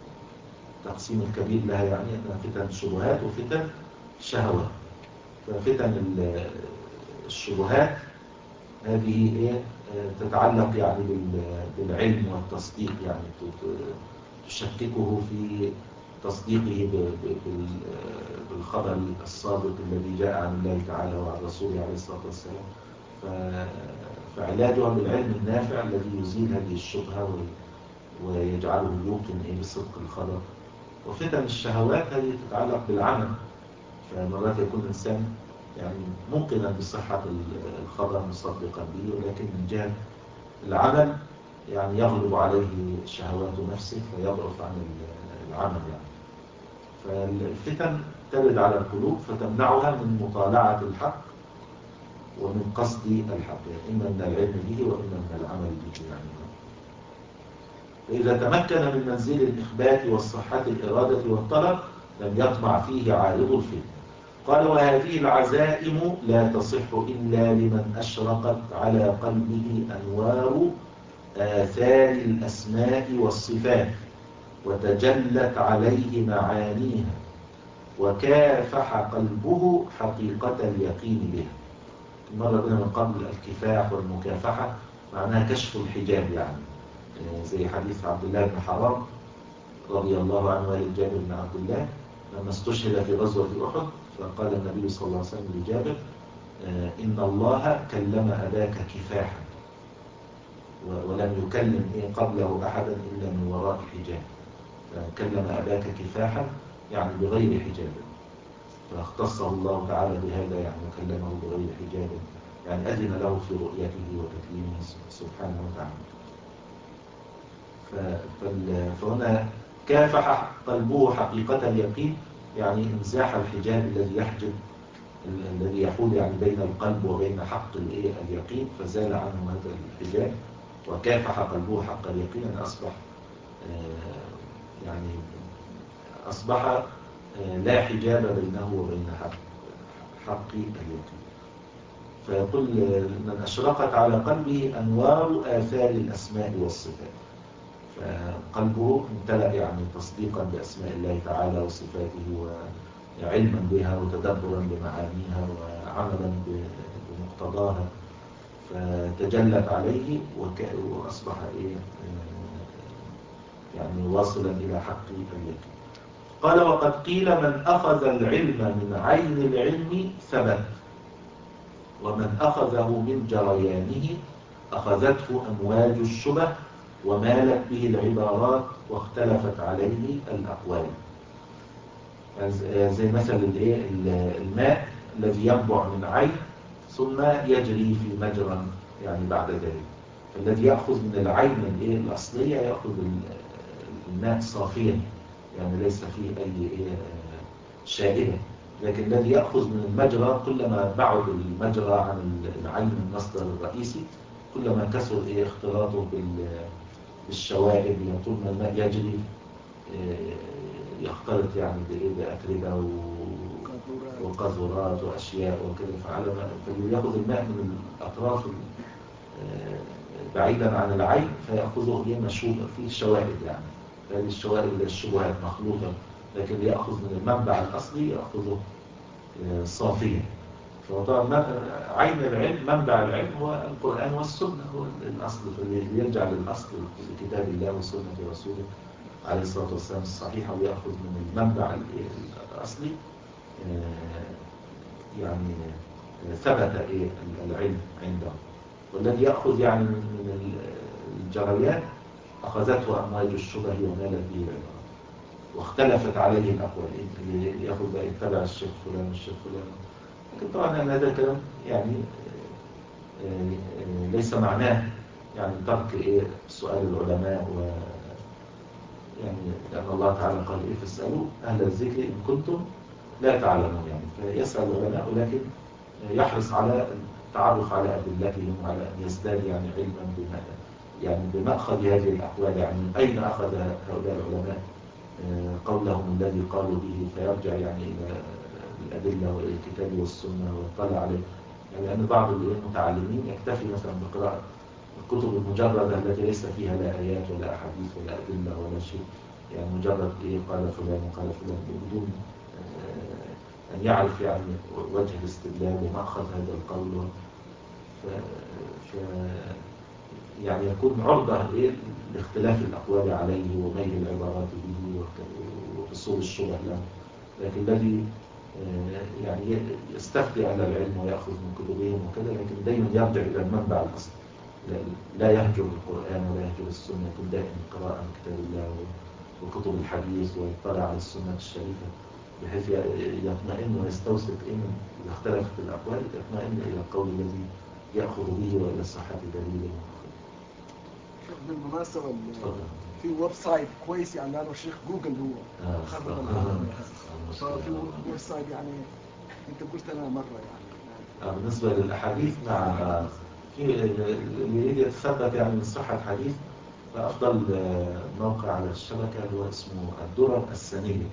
تقسيم الكبير لها، يعني أنها فتن الشبهات وفتن الشهوات. ففتن الشبهات هذه إيه تتعلق يعني بالعلم والتصديق، يعني تشككه في تصديقه بالخبر الصادق الذي جاء عن الله تعالى وعن رسوله عليه الصلاة والسلام. فعلاجها بالعلم النافع الذي يزيل هذه الشبهة ويجعله يوقن بصدق الخبر. وفتن الشهوات هذه تتعلق بالعمل، فمرات يكون الإنسان يعني موقنا بصحة الخبر مصدقا به، ولكن من جهة العمل يعني يغلب عليه شهوات نفسه فيضعف عن العمل. يعني فالفتن ترد على القلوب فتمنعها من مطالعة الحق ومن قصد الحق، يعني إما من العلم به وإما من العمل به. يعني فإذا تمكن من منزل الإخبات والصحة الإرادة والطلب لم يطمع فيه عارض الفتنة. قال: وهذه العزائم لا تصح إلا لمن أشرقت على قلبه أنوار آثار الأسماء والصفات وتجلت عليه معانيها وكافح قلبه حقيقة اليقين بها. مرة بنا من قبل الكفاح والمكافحة معناها كشف الحجاب، يعني زي حديث عبد الله بن حرام رضي الله عنه والد جابر بن عبد الله لما استشهد في غزوة أحد، فقال النبي صلى الله عليه وسلم لجابر: إن الله كلم أباك كفاحا ولم يكلم إيه قبله أحدا إلا من وراء حجاب. فكلم أباك كفاحا يعني بغير حجاب، فاختصه الله تعالى بهذا، يعني وكلمه بغير حجاب، يعني أذن له في رؤيته وتكليمه سبحانه وتعالى. فهنا كافح قلبه حقيقة اليقين، يعني انزاح الحجاب الذي يحجب الذي يحول يعني بين القلب وبين حق اليقين، فزال عنه هذا الحجاب وكافح قلبه حق اليقين، أن أصبح يعني أصبح لا حجاب بينه وبين حق حق اليقين. فيقول: من أشرقت على قلبه أنوار آثار الأسماء والصفات. فقلبه امتلأ يعني تصديقا بأسماء الله تعالى وصفاته وعلما بها وتدبرا بمعانيها وعملا بمقتضاها، فتجلت عليه وأصبح إيه يعني واصلا إلى حق اليقين. قال: وقد قيل: من أخذ العلم من عين العلم ثبت، ومن أخذه من جريانه أخذته أمواج الشبه ومالت به العبارات واختلفت عليه الأقوال. زي مثل الماء الذي ينبع من عين ثم يجري في مجرى يعني بعد ذلك. فالذي يأخذ من العين الأصلية يأخذ الماء صافيا، يعني ليس فيه أي شائبة. لكن الذي يأخذ من المجرى كلما بعد المجرى عن العين المصدر الرئيسي كلما كثر اختلاطه بالشوائب، طول ما الماء يجري يختلط يعني بأتربة وقذورات وأشياء وكذا. فعلى فاللي يأخذ الماء من الأطراف بعيدا عن العين فيأخذه مشوبة فيه شوائب، يعني هذه الشوائب الشبهات مخلوطة. لكن اللي يأخذ من المنبع الأصلي يأخذه صافيا. فطبعا عين العلم منبع العلم هو القرآن والسنة، هو الأصل اللي يرجع للأصل لكتاب الله وسنة رسوله عليه الصلاة والسلام الصحيحة، ويأخذ من المنبع الأصلي يعني ثبت العلم عنده. والذي يأخذ يعني من الجريان أخذته أمواج الشبه ومالت به العبارة. واختلفت عليه الأقوال، اللي ياخد بقى يتبع الشيخ فلان والشيخ فلان. لكن طبعا هذا الكلام يعني ليس معناه يعني ترك إيه سؤال العلماء، و يعني لأن الله تعالى قال إيه فاسألوا أهل الذكر إن كنتم لا تعلمون، يعني فيسأل العلماء ولكن يحرص على التعرف على أدلتهم وعلى أن يزداد يعني علما بما يعني بمأخذ هذه الأقوال، يعني من أين أخذ هؤلاء العلماء قولهم الذي قالوا به، فيرجع يعني إلى الأدلة وإلى الكتاب والسنة ويطلع عليه. يعني لأن بعض المتعلمين يكتفي مثلا بقراءة الكتب المجردة التي ليس فيها لا آيات ولا أحاديث ولا أدلة ولا شيء، يعني مجرد إيه قال فلان وقال فلان بدون أن يعرف يعني وجه الاستدلال ومأخذ هذا القول. ف... ف... يعني يكون عرضة إيه لاختلاف الأقوال عليه وميل العبارات به وحصول الشبه له. لكن الذي يعني يستفتي أهل العلم ويأخذ من كتبهم وكذا، لكن دائما يرجع إلى المنبع الأصلي، لا يهجر القرآن ولا يهجر السنة، يكون دائما قراءة كتاب الله وكتب الحديث ويطلع على السنة الشريفة، بحيث يطمئن ويستوثق إن إذا اختلفت الأقوال يطمئن إلى القول الذي يأخذ به وإلى صحة دليله. شيخ بالمناسبة في ويب سايت كويس يعني لأنه الشيخ جوجل هو خرب العالم، ففي ويب سايت يعني أنت قلت أنا مرة يعني. بالنسبة للأحاديث مع في اللي يريد يتثبت يعني من صحة حديث، فأفضل موقع على الشبكة هو اسمه الدرر السنية،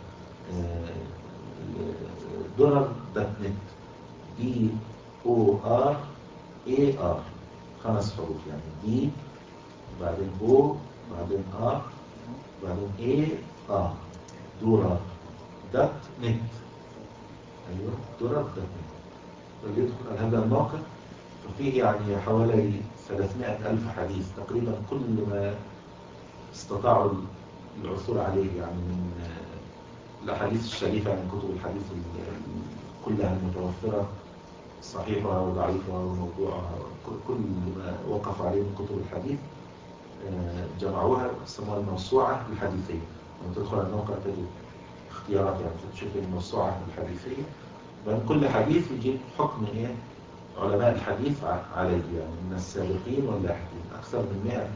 درر دوت نت، دي او ار اي ار، خمس حروف يعني دي بعدين او بعدين ار بعدين اي ار، درر دوت نت. ايوه درر دوت نت. اللي يدخل على هذا الموقع ففيه يعني حوالي ثلاثمائة ألف حديث تقريبا، كل ما استطاعوا العثور عليه يعني من الأحاديث الشريفة، من كتب الحديث كلها المتوفرة، صحيحة وضعيفة وموضوعها، كل ما وقف عليه من كتب الحديث جمعوها سموها الموسوعة الحديثية. لما تدخل على الموقع تجد اختيارات، يعني تشوف الموسوعة الحديثية، بأن كل حديث يجيب حكم إيه علماء الحديث عليه، يعني من السابقين واللاحقين، أكثر من مئة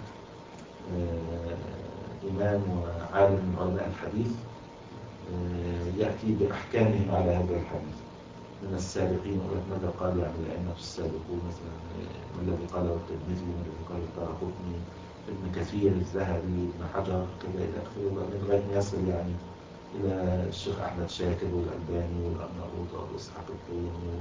إمام وعالم من علماء الحديث يأتي بأحكامهم على هذا الحديث من السابقين، ولكن ماذا قال يعني الأئمة السابقون، مثلا ما الذي قاله الترمذي، ما الذي قاله الدارقطني، ابن كثير، الذهبي، ابن حجر، كذا إلى آخره، وبعدين لغاية ما يصل يعني إلى الشيخ أحمد شاكر والألباني والأرناؤوط وأبو إسحاق الطيني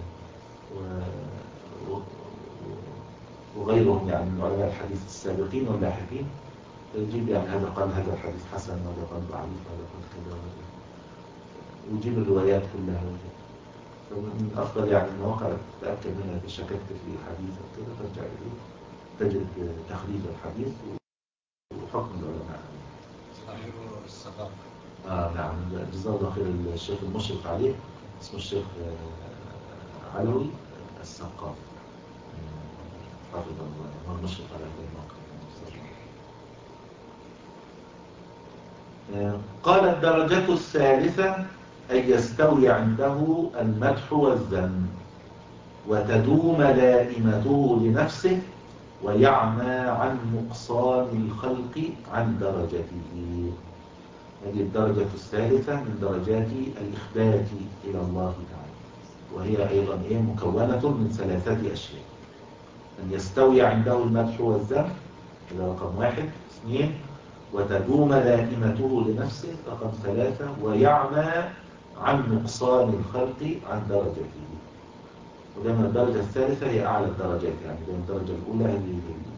وغيرهم يعني من علماء الحديث السابقين واللاحقين، يجيب يعني هذا قال هذا الحديث حسن، هذا قال ضعيف، هذا قال كذا، ويجيب الروايات كلها. فمن أفضل يعني المواقع تتأكد منها إذا شككت في حديث أو كذا ترجع إليه تجد تخريج الحديث وحكم العلماء. صاحب الثقافة. آه نعم، جزاه الله خير الشيخ المشرف عليه اسمه الشيخ علوي السقاف حفظه الله، هو المشرف على هذا الموقع. قال الدرجة الثالثة أن يستوي عنده المدح والذم وتدوم لائمته لنفسه ويعمى عن نقصان الخلق عن درجته. هذه الدرجة الثالثة من درجات الإخبات إلى الله تعالى، وهي أيضا إيه مكونة من ثلاثة أشياء: أن يستوي عنده المدح والذم، هذا رقم واحد. اثنين، وتدوم لائمته لنفسه، رقم ثلاثة، ويعمى عن نقصان الخلق عن درجته. ودائما الدرجة الثالثة هي أعلى الدرجات، يعني الدرجة الأولى هي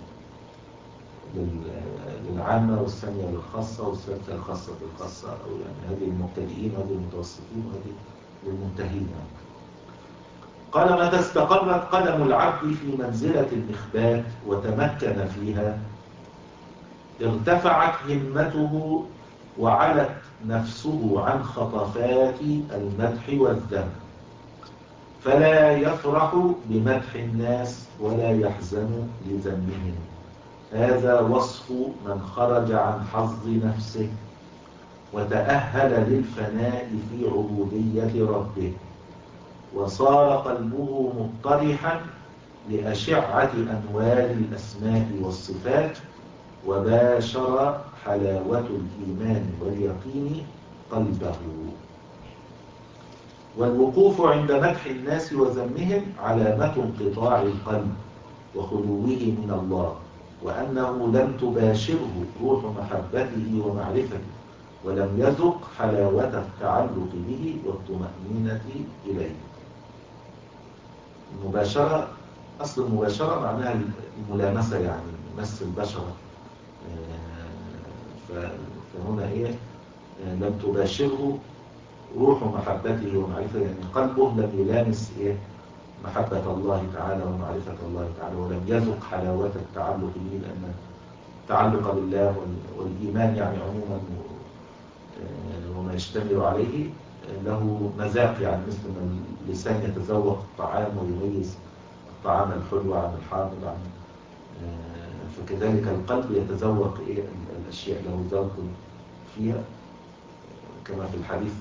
للعامة، والثانية للخاصة، والثالثة الخاصة بالخاصة، أو يعني هذه المبتدئين وهذه المتوسطين وهذه للمنتهين. قال: متى استقرت قدم العبد في منزلة الإخبات وتمكن فيها ارتفعت همته وعلت نفسه عن خطفات المدح والذم، فلا يفرح بمدح الناس ولا يحزن لذمهم. هذا وصف من خرج عن حظ نفسه وتأهل للفناء في عبودية ربه، وصار قلبه مطرحا لأشعة أنوار الأسماء والصفات، وباشر حلاوة الإيمان واليقين قلبه. والوقوف عند مدح الناس وذمهم علامة انقطاع القلب وخلوه من الله، وأنه لم تباشره روح محبته ومعرفته، ولم يذق حلاوة التعلق به والطمأنينة إليه. المباشرة، أصل المباشرة معناها الملامسة، يعني مس البشرة. فهنا إيه؟ لم تباشره روح محبته ومعرفته، يعني قلبه لم يلامس إيه؟ محبة الله تعالى ومعرفة الله تعالى، ولم يذق حلاوة التعلق به، لأن التعلق بالله والإيمان يعني عموما وما يشتمل عليه له مذاق، يعني مثل ما اللسان يتذوق الطعام ويميز الطعام الحلو عن الحامض عن، فكذلك القلب يتذوق إيه؟ الأشياء له ذوق فيها، كما في الحديث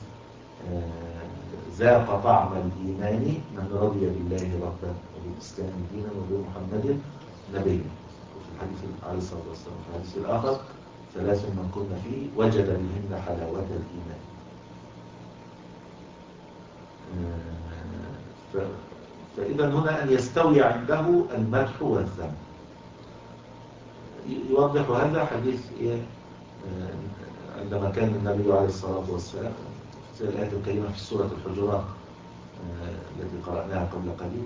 ذاق طعم الإيمان من رضي بالله ربا وبالإسلام دينا وبمحمد نبيا. وفي الحديث عليه الصلاة والسلام في الحديث الآخر ثلاث من كنا فيه وجد بهن حلاوة الإيمان. فإذا هنا أن يستوي عنده المدح والذم. يوضح هذا حديث إيه؟ عندما كان النبي عليه الصلاة والسلام في الآية الكريمة في سورة الحجرات التي قرأناها قبل قليل،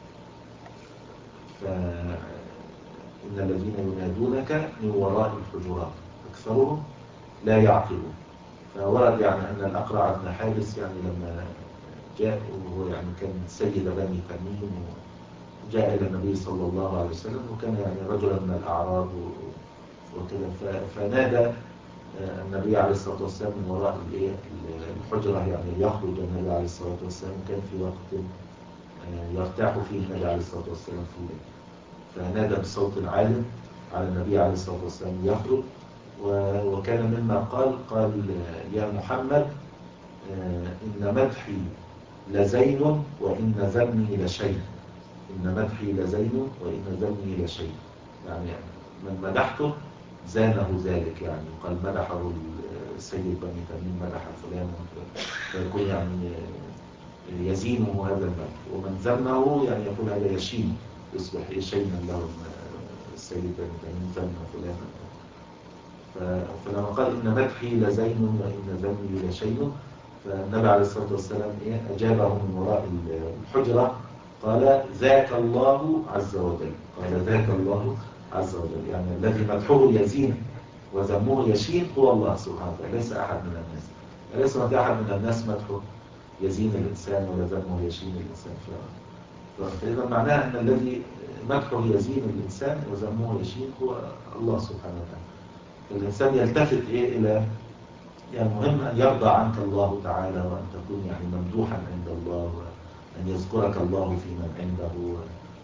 فإن الذين ينادونك من وراء الحجرات أكثرهم لا يعقلون. فورد يعني أن الأقرع بن حابس يعني لما جاء وهو يعني كان سيد بني تميم وجاء إلى النبي صلى الله عليه وسلم، وكان يعني رجلا من الأعراب وكذا، فنادى النبي عليه الصلاة والسلام من وراء الحجرة، يعني يخرج النبي عليه الصلاة والسلام، كان في وقت يرتاح فيه النبي عليه الصلاة والسلام في الليل، فنادى بصوت عال على النبي عليه الصلاة والسلام يخرج، وكان مما قال قال يا محمد إن مدحي لزين وإن ذمي لشيء، إن مدحي لزين وإن ذمي لشيء، يعني من مدحته زانه ذلك، يعني قال مدحه السيد بني تميم مدح فلان، فيكون يعني يزينه هذا المدح، ومن ذمه يعني يقول هذا يشين، يصبح يشينا له السيد بني تميم ذم فلانا. فلما قال إن مدحي لزين وإن ذمي لشين، فالنبي عليه الصلاة والسلام أجابه من وراء الحجرة قال ذاك الله عز وجل، قال ذاك الله عز وجل، يعني الذي مدحه يزين وذمه يشين هو الله سبحانه وتعالى، ليس أحد من الناس، ليس هناك أحد من الناس مدحه يزين الإنسان ولا ذمه يشين الإنسان. فإذا معناها أن الذي مدحه يزين الإنسان وذمه يشين هو الله سبحانه وتعالى. فالإنسان يلتفت إيه إلى، يعني مهم أن يرضى عنك الله تعالى، وأن تكون يعني ممدوحا عند الله، وأن يذكرك الله في من عنده،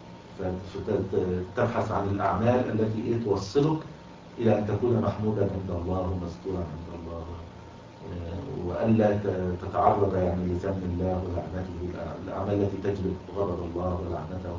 فتبحث عن الأعمال التي إيه توصلك إلى أن تكون محمودا عند الله ومذكورا عند الله، وألا تتعرض يعني لذم الله ولعنته، الأعمال التي تجلب غضب الله ولعنته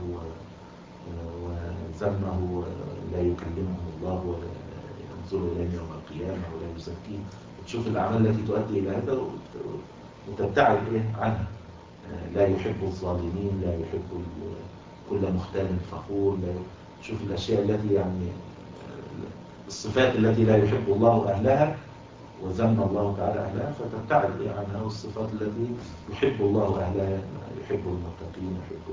وذمه، لا يكلمه الله ولا ينظر إليه يوم القيامة ولا يزكيه. تشوف الأعمال التي تؤدي إلى هذا وتبتعد إيه عنها. لا يحب الظالمين، لا يحب كل مختال فخور، لا تشوف الأشياء التي يعني الصفات التي لا يحب الله أهلها وذم الله تعالى أهلها، فتبتعد عنها، والصفات التي يحب الله أهلها، يحب المتقين، يحب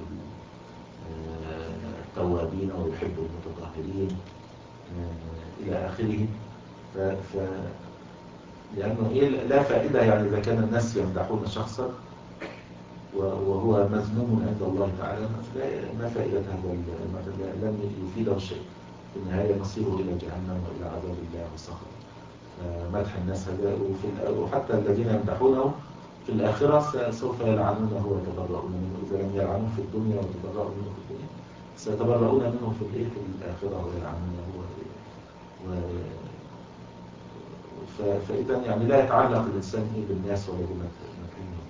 التوابين ويحب المتطهرين إلى آخره. ف... ف... لأنه إيه لا فائدة يعني إذا كان الناس يمدحون شخصا وهو مذموم عند الله تعالى، ما فائدة هذا المدح؟ لن يفيده شيء، في النهاية مصيره إلى جهنم وإلى عذاب الله وسخط. مدح الناس هذا، وحتى الذين يمدحونه في الآخرة سوف يلعنونه ويتبرؤون منه، إذا لم يلعنوه في الدنيا ويتبرؤوا منه في الدنيا سيتبرؤون منه في الآخرة ويلعنونه. فإذا يعني لا يتعلق الإنسان إيه بالناس ولا بمكانهم.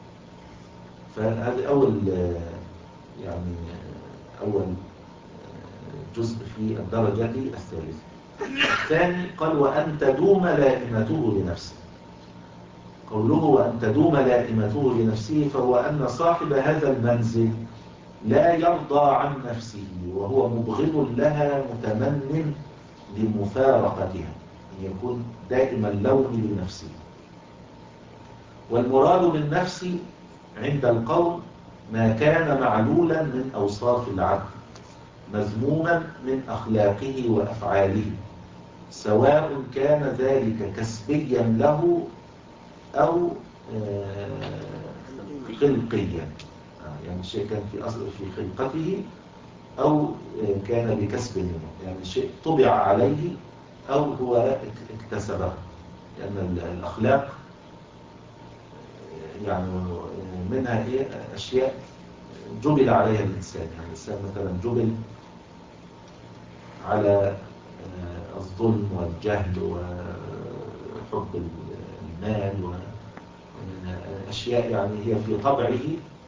فهذا أول يعني أول جزء في الدرجة الثالثة. الثاني قال وأن تدوم لائمته لنفسه. قوله وأن تدوم لائمته لنفسه فهو أن صاحب هذا المنزل لا يرضى عن نفسه وهو مبغض لها متمن لمفارقتها، أن يكون دائما اللوم لنفسه. والمراد بالنفس عند القوم ما كان معلولا من أوصاف العبد مذموما من أخلاقه وأفعاله، سواء كان ذلك كسبيا له أو خلقيا، يعني شيء كان في أصل في خلقته أو كان بكسب منه، يعني شيء طبع عليه أو هو اكتسبه، لأن الأخلاق يعني منها إيه أشياء جبل عليها الإنسان. يعني الإنسان مثلا جبل على الظلم والجهل وحب المال وأشياء يعني هي في طبعه،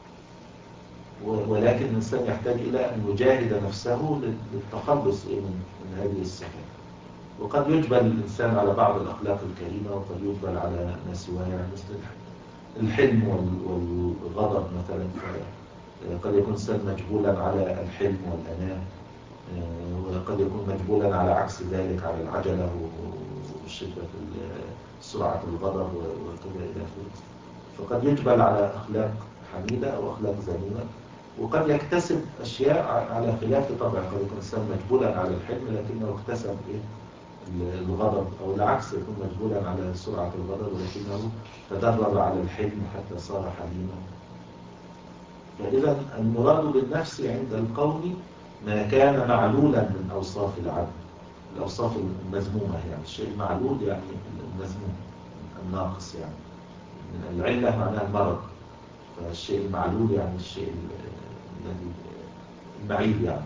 ولكن الإنسان يحتاج إلى أن يجاهد نفسه للتخلص من هذه الصفات. وقد يجبل الإنسان على بعض الأخلاق الكريمة وقد يجبل على ما سواها، يعني مثل الحلم والغضب مثلا. قد يكون الإنسان مجبولا على الحلم والأناة، وقد يكون مجبولا على عكس ذلك على العجلة وشدة سرعة الغضب وكذا إلى آخره. فقد يجبل على أخلاق حميدة أو أخلاق ذميمة، وقد يكتسب أشياء على خلاف طبعه. قد يكون الإنسان مجبولا على الحلم لكنه اكتسب إيه الغضب، أو العكس يكون مجبولا على سرعة الغضب ولكنه تدرب على الحلم حتى صار حليما. فإذا المراد بالنفس عند القوم ما كان معلولا من أوصاف العبد، الأوصاف المذمومة، يعني الشيء المعلول يعني المذموم الناقص، يعني من العلة معناها المرض، فالشيء المعلول يعني الشيء الذي المعيب، يعني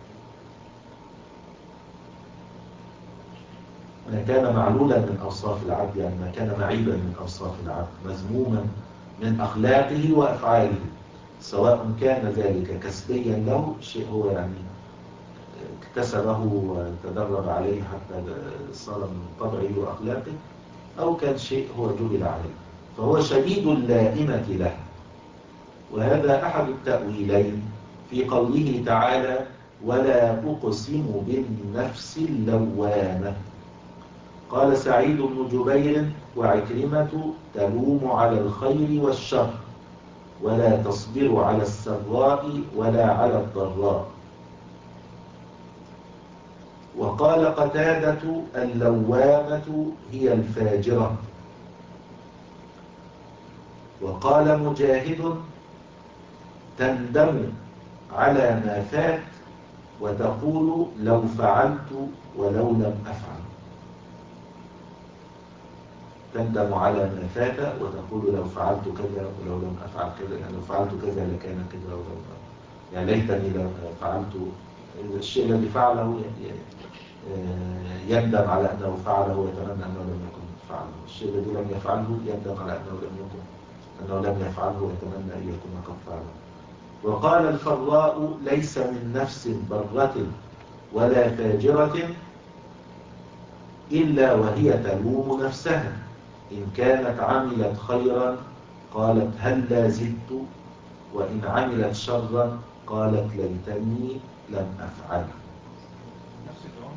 ما كان معلولا من أوصاف العبد يعني ما كان معيبا من أوصاف العبد مذموما من أخلاقه وأفعاله، سواء كان ذلك كسبيا له، شيء هو يعني اكتسبه وتدرب عليه حتى صار من طبعه وأخلاقه، أو كان شيء هو جبل عليه، فهو شديد اللائمة له. وهذا أحد التأويلين في قوله تعالى ولا أقسم بالنفس اللوامة. قال سعيد بن جبير وعكرمة تلوم على الخير والشر ولا تصبر على السراء ولا على الضراء. وقال قتادة اللوامة هي الفاجرة. وقال مجاهد تندم على ما فات وتقول لو فعلت ولو لم أفعل. تندم على ما فات وتقول لو فعلت كذا ولو لم أفعل كذا، يعني لو فعلت كذا لكان كذا ولو لم أفعل، يعني ليتني لو فعلت الشيء الذي فعله يندم على أنه فعله ويتمنى أنه لم يكن فعله، الشيء الذي لم يفعله يندم على أنه لم يكن أنه لم يفعله ويتمنى أن يكون قد فعله. وقال الفراء ليس من نفس برة ولا فاجرة إلا وهي تلوم نفسها، إن كانت عملت خيرا قالت هل لا زدت، وإن عملت شرا قالت ليتني لم أفعل. نفس الدوام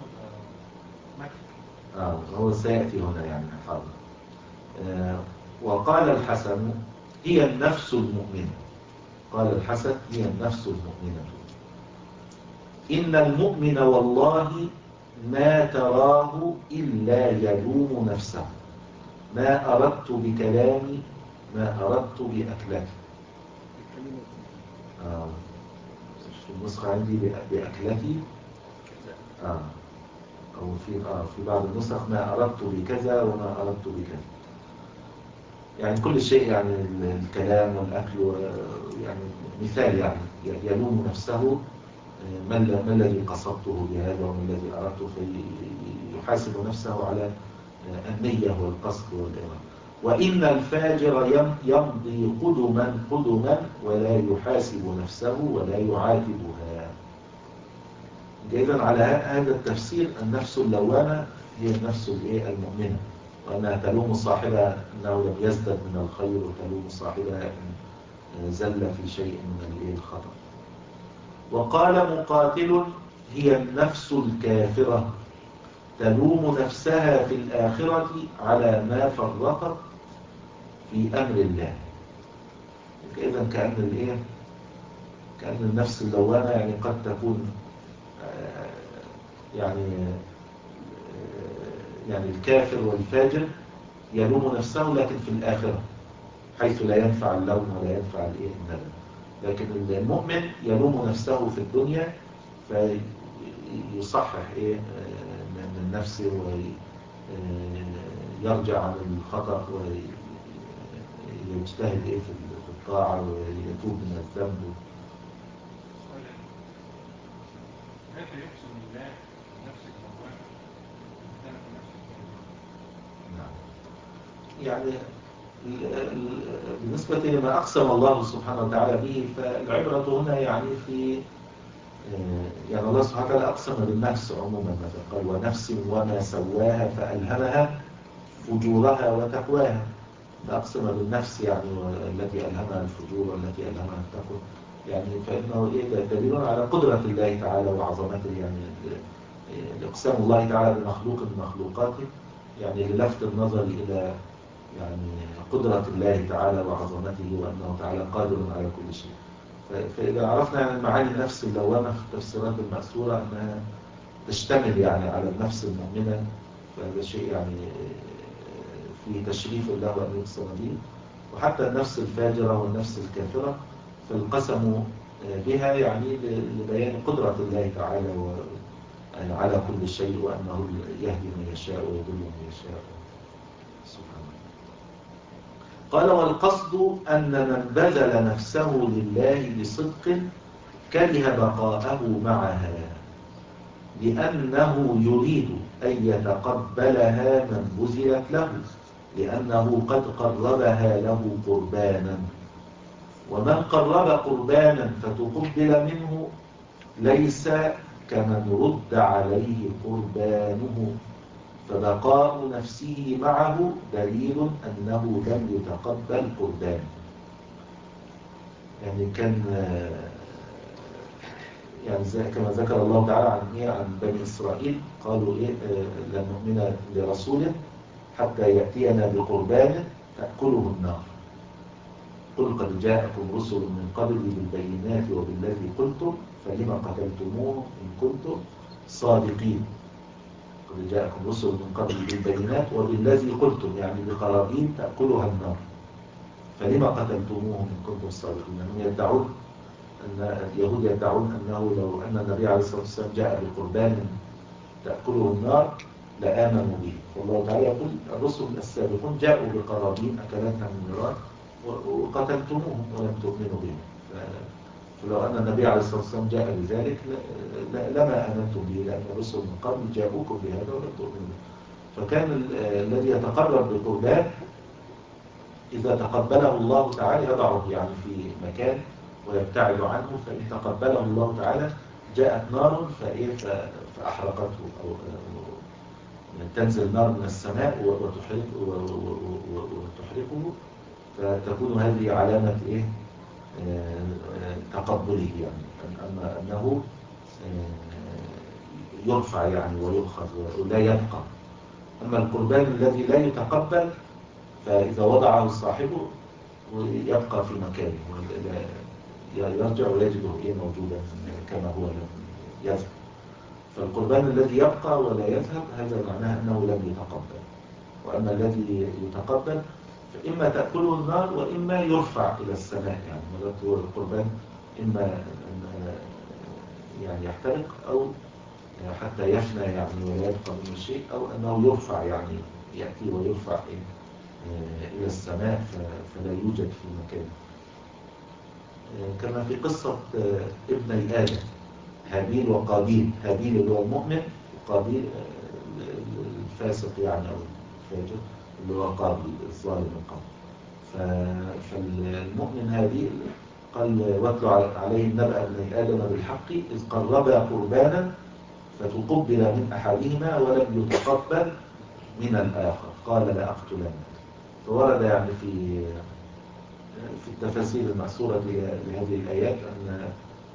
آه هو سيأتي هنا يعني حاضر. آه وقال الحسن هي النفس المؤمنة. قال الحسن هي النفس المؤمنة. إن المؤمن والله ما تراه إلا يلوم نفسه، ما أردت بكلامي ما أردت بأكلتي. آه. في النسخة عندي بأكلتي آه. أو في, آه. في بعض النسخ ما أردت بكذا وما أردت بكذا، يعني كل شيء، يعني الكلام والأكل، يعني مثال، يعني يلوم نفسه ما الذي قصدته بهذا وما الذي أردته، فيحاسب نفسه على النية والقصد والإرادة. وإن الفاجر يمضي قدما قدما ولا يحاسب نفسه ولا يعاتبها. إذن على هذا التفسير النفس اللوامة هي النفس المؤمنة، وأنها تلوم صاحبها أنه لم يزدد من الخير، وتلوم صاحبها أن زل في شيء من الخطأ. وقال مقاتل هي النفس الكافرة تلوم نفسها في الآخرة على ما فرطت في أمر الله. إذن كأن الإيه كأن النفس اللوامة يعني قد تكون يعني يعني الكافر والفاجر يلوم نفسه لكن في الآخرة حيث لا ينفع اللوم ولا ينفع الإيه الندم. لكن المؤمن يلوم نفسه في الدنيا فيصحح إيه من نفسه ويرجع عن الخطأ ويجتهد إيه في الطاعة ويتوب من الذنب. كيف يقسم الله نفسك موافق وكانت نفسك نعم. يعني بالنسبة لما أقسم الله سبحانه وتعالى به فالعبرة هنا يعني في يعني الله سبحانه وتعالى أقسم بالنفس عموما، مثلا قال ونفس وما سواها فألهمها فجورها وتقواها، فأقسم بالنفس يعني التي ألهمها الفجور والتي ألهمها التقوى، يعني فإنه إيه دليل على قدرة الله تعالى وعظمته. يعني إقسام الله تعالى بمخلوق من مخلوقاته يعني للفت النظر إلى يعني قدرة الله تعالى وعظمته وأنه تعالى قادر على كل شيء. فإذا عرفنا يعني معاني النفس اللوامة في التفسيرات المأثورة أنها تشتمل يعني على النفس المؤمنة، فهذا شيء يعني في تشريف الله أن يقسم به. وحتى النفس الفاجرة والنفس الكافرة فالقسم بها يعني لبيان قدرة الله تعالى على كل شيء وأنه يهدي من يشاء ويضل من يشاء سبحانه. قال والقصد أن من بذل نفسه لله بصدق كره بقاءه معها لأنه يريد أن يتقبلها من بذلت له، لأنه قد قربها له قربانا. ومن قرب قربانا فتقبل منه ليس كمن رد عليه قربانه، فبقاء نفسه معه دليل أنه لم يتقبل قربانه. يعني كان يعني كما ذكر الله تعالى عن إيه عن بني إسرائيل قالوا إيه لن نؤمن لرسول حتى يأتينا بقربان تأكله النار، قل قد جاءكم رسل من قبل بالبينات وبالذي قلتم فلما قتلتموه إن كنتم صادقين. قد جاءكم رسل من قبل بالبينات وبالذي قلتم يعني بقرابين تأكلها النار فلما قتلتموه إن كنتم صادقين. هم يدعون أن اليهود يدعون أنه لو أن النبي عليه الصلاة والسلام جاء بقربان تأكله النار لآمنوا به. والله تعالى يقول الرسل السابقون جاءوا بقرابين أكلتها النيران وقتلتموهم ولم تؤمنوا بهم. فلو أن النبي عليه الصلاة والسلام جاء بذلك لما آمنتم به، لأن الرسل من قبل جاءوكم بهذا ولم تؤمنوا به. فكان الذي يتقرب بقربان إذا تقبله الله تعالى يضعه يعني في مكان ويبتعد عنه، فإن تقبله الله تعالى جاءت نار فإيه فأحرقته أو تنزل نار من السماء وتحرقه فتكون هذه علامة إيه تقبله، يعني أما أنه يرفع يعني ويؤخذ ولا يبقى. أما القربان الذي لا يتقبل فإذا وضعه صاحبه يبقى في مكانه يرجع ويجده إيه موجودا كما هو لم يذهب. فالقربان الذي يبقى ولا يذهب هذا معناه أنه لم يتقبل. وأما الذي يتقبل فإما تأكله النار وإما يرفع إلى السماء، يعني مرات هو القربان إما يعني يحترق أو حتى يفنى يعني ولا يبقى منه شيء، أو أنه يرفع يعني يأتي ويرفع إلى السماء فلا يوجد في مكانه. كما في قصة ابني آدم هابيل وقابيل، هابيل اللي هو المؤمن وقابيل الفاسق يعني أو الفاجر اللي هو قابل الظالم القابل. فالمؤمن هابيل قال واتلو عليهم نبأ ابني آدم بالحق إذ قربا قربانا فتقبل من أحدهما ولم يتقبل من الآخر قال لأقتلنك. فورد يعني في في التفاسير المأثورة لهذه الآيات أن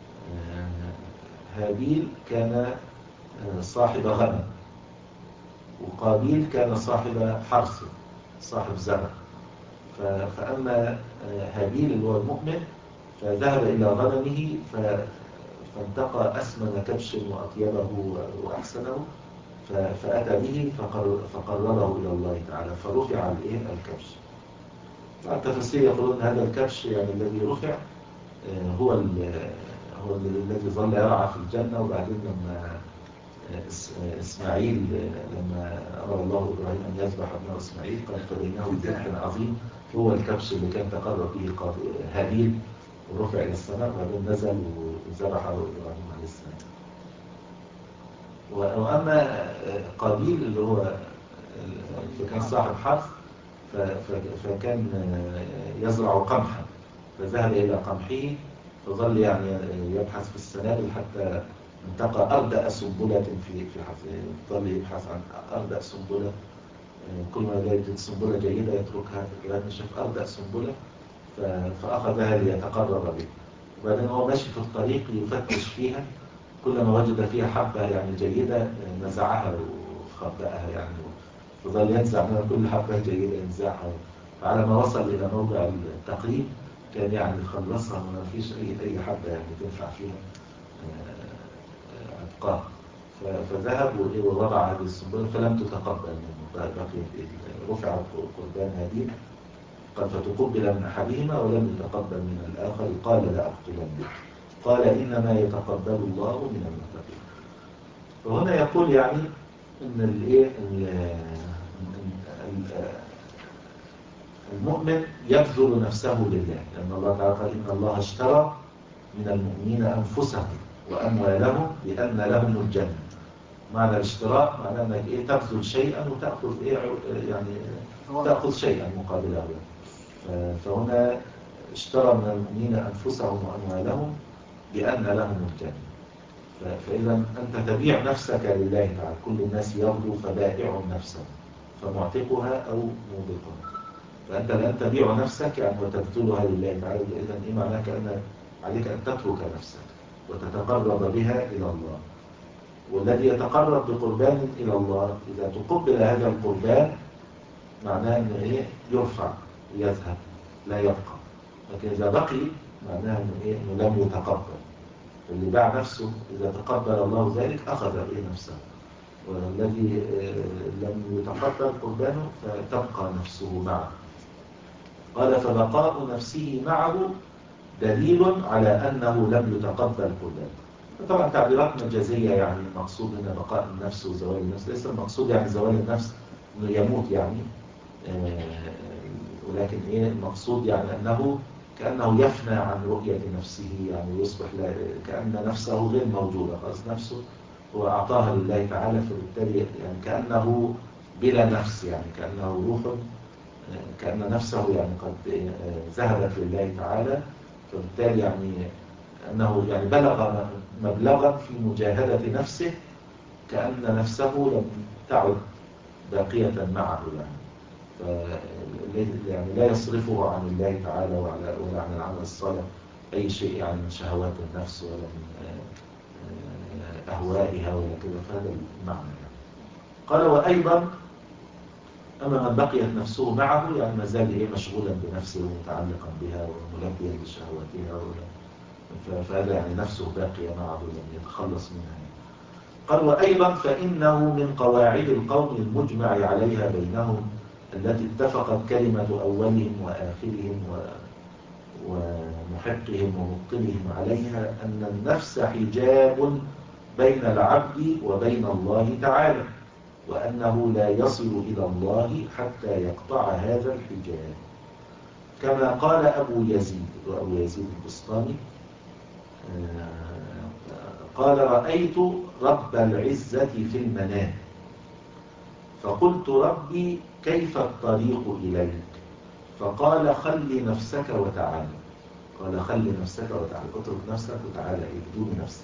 هابيل كان صاحب غنم وقابيل كان صاحب حرث صاحب زرع. فأما هابيل اللي هو المؤمن فذهب إلى غنمه فانتقى أسمن كبش وأطيبه وأحسنه فأتى به فقرره إلى الله تعالى فرفع الإيه الكبش. التفسير يقولون هذا الكبش يعني الذي رفع هو هو الذي ظل يرعى في الجنة. وبعدين لما إسماعيل لما أمر الله إبراهيم أن يذبح ابنه إسماعيل قال فديناه بذبح عظيم هو الكبش اللي كان تقرب به هابيل ورفع إلى السماء وبعدين نزل وذبحه إبراهيم عليه السلام. وأما قابيل اللي هو كان صاحب حرث فكان يزرع قمحا فذهب إلى قمحه فظل يعني يبحث في السنابل حتى انتقى أردأ سنبلة في في حرثه. ظل يبحث عن أردأ سنبلة كل ما يجد سنبلة جيدة يتركها لأنه شاف أردأ سنبلة فأخذها ليتقرب به. وبعدين هو ماشي في الطريق يفتش فيها كلما وجد فيها حبة يعني جيدة نزعها وخبأها يعني فظل ينزع منها كل حبة جيدة ينزعها. فعلى ما وصل إلى موضع التقريب كان يعني خلصها وما فيش أي أي حبة يعني تنفع فيها أبقاه. فذهب ووضع هذه السنبلة فلم تتقبل منه بقي رفع قربان هابيل قال فتقبل من أحدهما ولم يتقبل من الآخر قال لأقتلنك قال إنما يتقبل الله من المتقين. وهنا يقول يعني إن الإيه المؤمن يبذل نفسه لله لأن الله تعالى قال إن الله اشترى من المؤمنين أنفسهم وأموالهم بأن لهم الجنة. معنى الاشتراء معناه أنك إيه تبذل شيئا وتأخذ إيه يعني تأخذ شيئا مقابله. فهنا اشترى من المؤمنين أنفسهم وأموالهم بأن لهم الجنة. فإذا أنت تبيع نفسك لله تعالى. كل الناس يغدو فبائع نفسه فمعتقها أو موبقها. فأنت الآن تبيع نفسك يعني وتبذلها لله تعالى. إذا إيه معناه كأن عليك أن تترك نفسك وتتقرب بها إلى الله. والذي يتقرب بقربان إلى الله إذا تقبل هذا القربان معناه أنه إيه يرفع يذهب لا يبقى. لكن إذا بقي معناه أنه إيه أنه لم يتقبل. اللي باع نفسه إذا تقبل الله ذلك أخذ إيه نفسه. والذي لم يتقبل قربانه فتبقى نفسه معه. قال فبقاء نفسه معه دليل على أنه لم يتقبل قربانه. طبعا تعبيرات مجازية يعني المقصود هنا بقاء النفس وزوال النفس. ليس المقصود يعني زوال النفس انه يموت يعني آه ولكن ايه المقصود يعني انه كأنه يفنى عن رؤية نفسه يعني يصبح كأن نفسه غير موجودة خلاص. نفسه هو أعطاها لله تعالى فبالتالي يعني كأنه بلا نفس يعني كأنه روح كأن نفسه يعني قد ذهبت لله تعالى. فبالتالي يعني أنه يعني بلغ مبلغا في مجاهدة نفسه كأن نفسه لم تعد باقية معه يعني. يعني لا يصرفه عن الله تعالى وعلى ولا عن العمل الصالح أي شيء يعني من شهوات النفس ولا من أهوائها ولا كذا. فهذا المعنى يعني. قال وأيضا أما من بقيت نفسه معه يعني ما زال إيه مشغولا بنفسه ومتعلقا بها وملبيا بشهواتها ولا فهذا يعني نفسه باقية معه لم يتخلص منها. قال وأيضا فإنه من قواعد القوم المجمع عليها بينهم التي اتفقت كلمة أولهم وآخرهم ومحقهم ومبطلهم عليها أن النفس حجاب بين العبد وبين الله تعالى وأنه لا يصل إلى الله حتى يقطع هذا الحجاب. كما قال أبو يزيد وأبو يزيد البسطامي قال رأيت رب العزة في المنام فقلت ربي كيف الطريق إليك؟ فقال خل نفسك وتعالى. قال خل نفسك وتعالى، اترك نفسك وتعالى إيه بدون نفسك.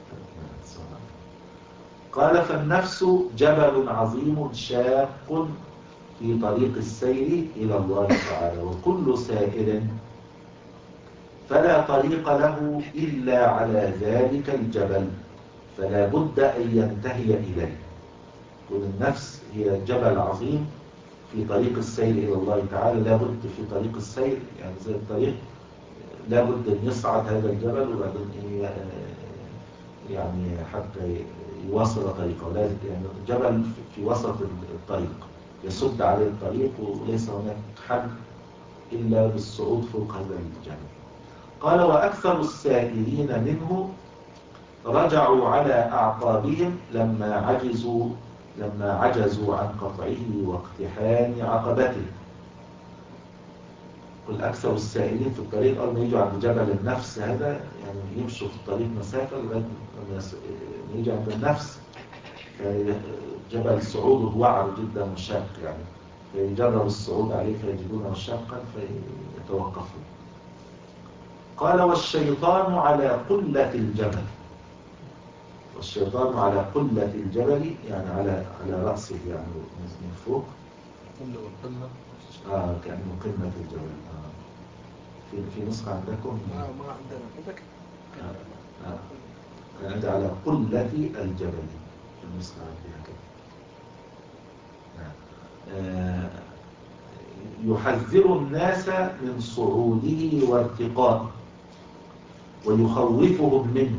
قال فالنفس جبل عظيم شاق في طريق السير إلى الله تعالى، وكل سائر فلا طريق له إلا على ذلك الجبل، فلا بد أن ينتهي إليه. كل النفس هي جبل عظيم في طريق السير إلى الله تعالى، لا بد في طريق السير يعني زي الطريق لا بد أن يصعد هذا الجبل وبعدين يعني حتى يواصل طريقه. لازم يعني جبل في وسط الطريق يسد عليه الطريق، وليس هناك حل إلا بالصعود فوق هذا الجبل. قال وأكثر السائرين منه رجعوا على أعقابهم لما عجزوا لما عجزوا عن قطعه واقتحام عقبته. قل أكثر السائرين في الطريق أول ما يجوا عند جبل النفس هذا يعني يمشوا في الطريق مسافة لغاية لما يجوا عند النفس جبل صعوده وعر جدا وشاق، يعني فيجرب الصعود عليه فيجدونه شاقا فيتوقفون. قال والشيطان على قلة الجبل، والشيطان على قلة الجبل يعني على على رأسه يعني من فوق. قلة والقمة اه كأنه قمة الجبل. آه. في في نسخة عندكم؟ ما ما عندنا. عندك؟ آه. آه. كان عندي على قلة الجبل في النسخة عندنا كده. آه. يحذر الناس من صعوده وارتقائه ويخوفهم منه،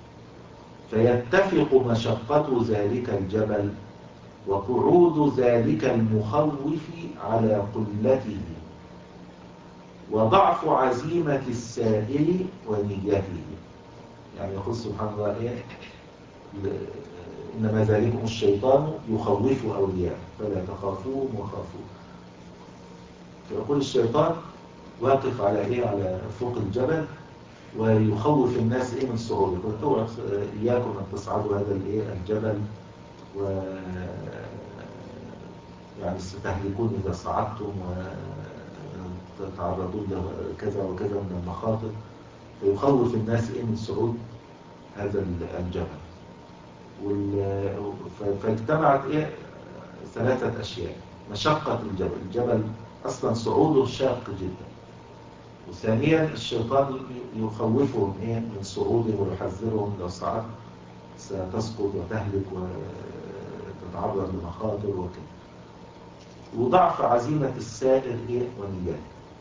فيتفق مشقة ذلك الجبل وقعود ذلك المخوف على قلته وضعف عزيمة السائل ونيته. يعني يقول سبحان الله إيه؟ إنما ذلكم الشيطان يخوف أولياء فلا تخافوهم وخافوه. فيقول الشيطان واقف على إيه؟ على فوق الجبل ويخوف الناس إيه من صعوده. يقول إياكم أن تصعدوا هذا الإيه الجبل و يعني ستهلكون إذا صعدتم وتتعرضون لكذا وكذا من المخاطر. فيخوف الناس إيه من صعود هذا الجبل. فاجتمعت إيه ثلاثة أشياء: مشقة الجبل، الجبل أصلا صعوده شاق جدا، وثانيا الشيطان يخوفهم إيه من صعوده ويحذرهم لو صعدت ستسقط وتهلك وتتعرض لمخاطر وكذا. وضعف عزيمة السائر إيه ونيته،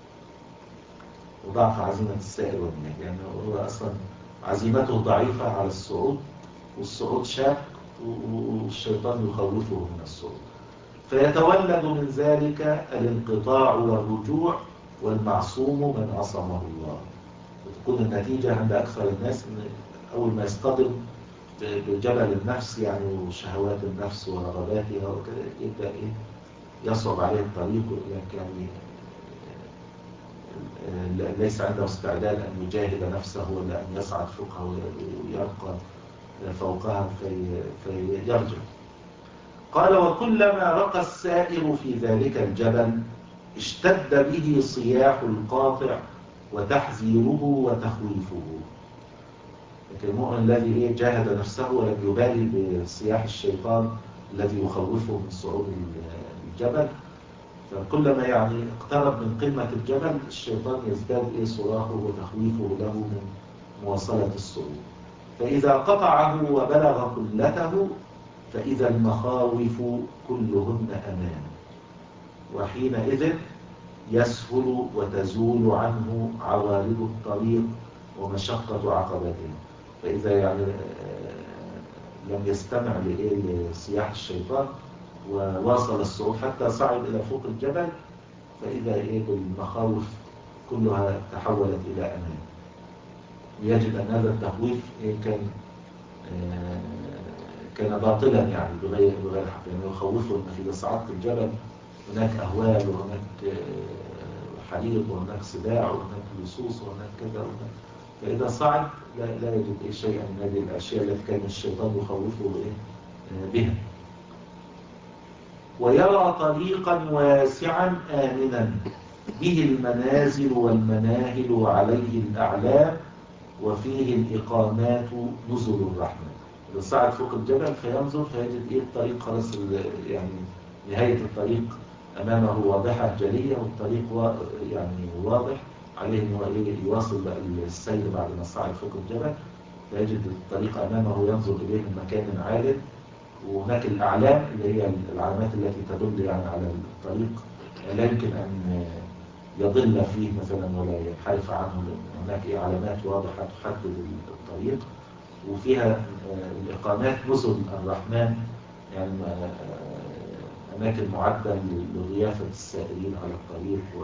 وضعف عزيمة السائر ونيته يعني هو أصلا عزيمته ضعيفة على الصعود والصعود شاق والشيطان يخوفه من الصعود، فيتولد من ذلك الانقطاع والرجوع والمعصوم من عصمه الله. وتكون النتيجة عند أكثر الناس إن أول ما يصطدم بجبل النفس يعني وشهوات النفس ورغباتها وكذا يبدأ إيه يصعب عليه الطريق يعني ليس عنده استعداد أن يجاهد نفسه ولا أن يصعد فوقها ويرقى فوقها في فيرجع. قال وكلما رقى السائر في ذلك الجبل اشتد به صياح القاطع وتحذيره وتخويفه. لكن المؤمن الذي جاهد نفسه ولم يبالي بصياح الشيطان الذي يخوفه من صعود الجبل، فكلما يعني اقترب من قمة الجبل الشيطان يزداد إيه صراخه وتخويفه له من مواصلة الصعود. فإذا قطعه وبلغ قلته فإذا المخاوف كلهن أمان، وحينئذ يسهل وتزول عنه عوارض الطريق ومشقة عقبته. فإذا يعني لم يستمع لصياح الشيطان وواصل الصعود حتى صعد إلى فوق الجبل فإذا إيه المخاوف كلها تحولت إلى أمان. يجب أن هذا التخويف إيه كان آه كان باطلا يعني بغير بغير حق، يعني يخوفه أن إذا صعدت الجبل هناك أهوال وهناك آه حريق وهناك سباع وهناك لصوص وهناك كذا وهناك. فإذا صعد لا, لا يجد أي شيئا من هذه الأشياء التي كان الشيطان يخوفه إيه آه بها. ويرى طريقا واسعا آمنا به المنازل والمناهل وعليه الأعلام وفيه الإقامات نزل الرحمن. إذا صعد فوق الجبل فينظر فيجد إيه الطريق خلاص، يعني نهاية الطريق أمامه واضحة جلية، والطريق يعني واضح عليه إنه يواصل السير بعد ما صعد فوق الجبل، فيجد الطريق أمامه ينظر إليه من مكان عال، وهناك الأعلام اللي هي العلامات التي تدل يعني على الطريق لا يمكن أن يضل فيه مثلا ولا ينحرف عنه، هناك علامات واضحة تحدد الطريق، وفيها الإقامات نزل الرحمن، يعني أماكن معدة لضيافة السائرين على الطريق، و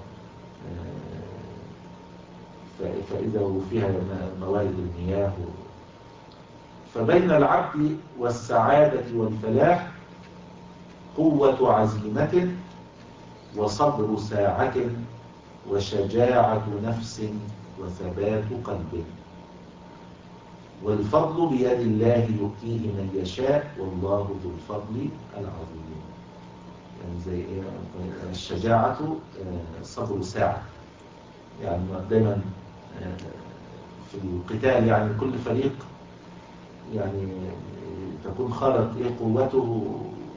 فإذا وفيها موارد المياه. فبين العبد والسعادة والفلاح قوة عزيمة وصبر ساعة وشجاعة نفس وثبات قلب، والفضل بيد الله يؤتيه من يشاء والله ذو الفضل العظيم. يعني زي الشجاعة صبر ساعة، يعني دايما في القتال يعني كل فريق يعني تكون خالط ايه قوته،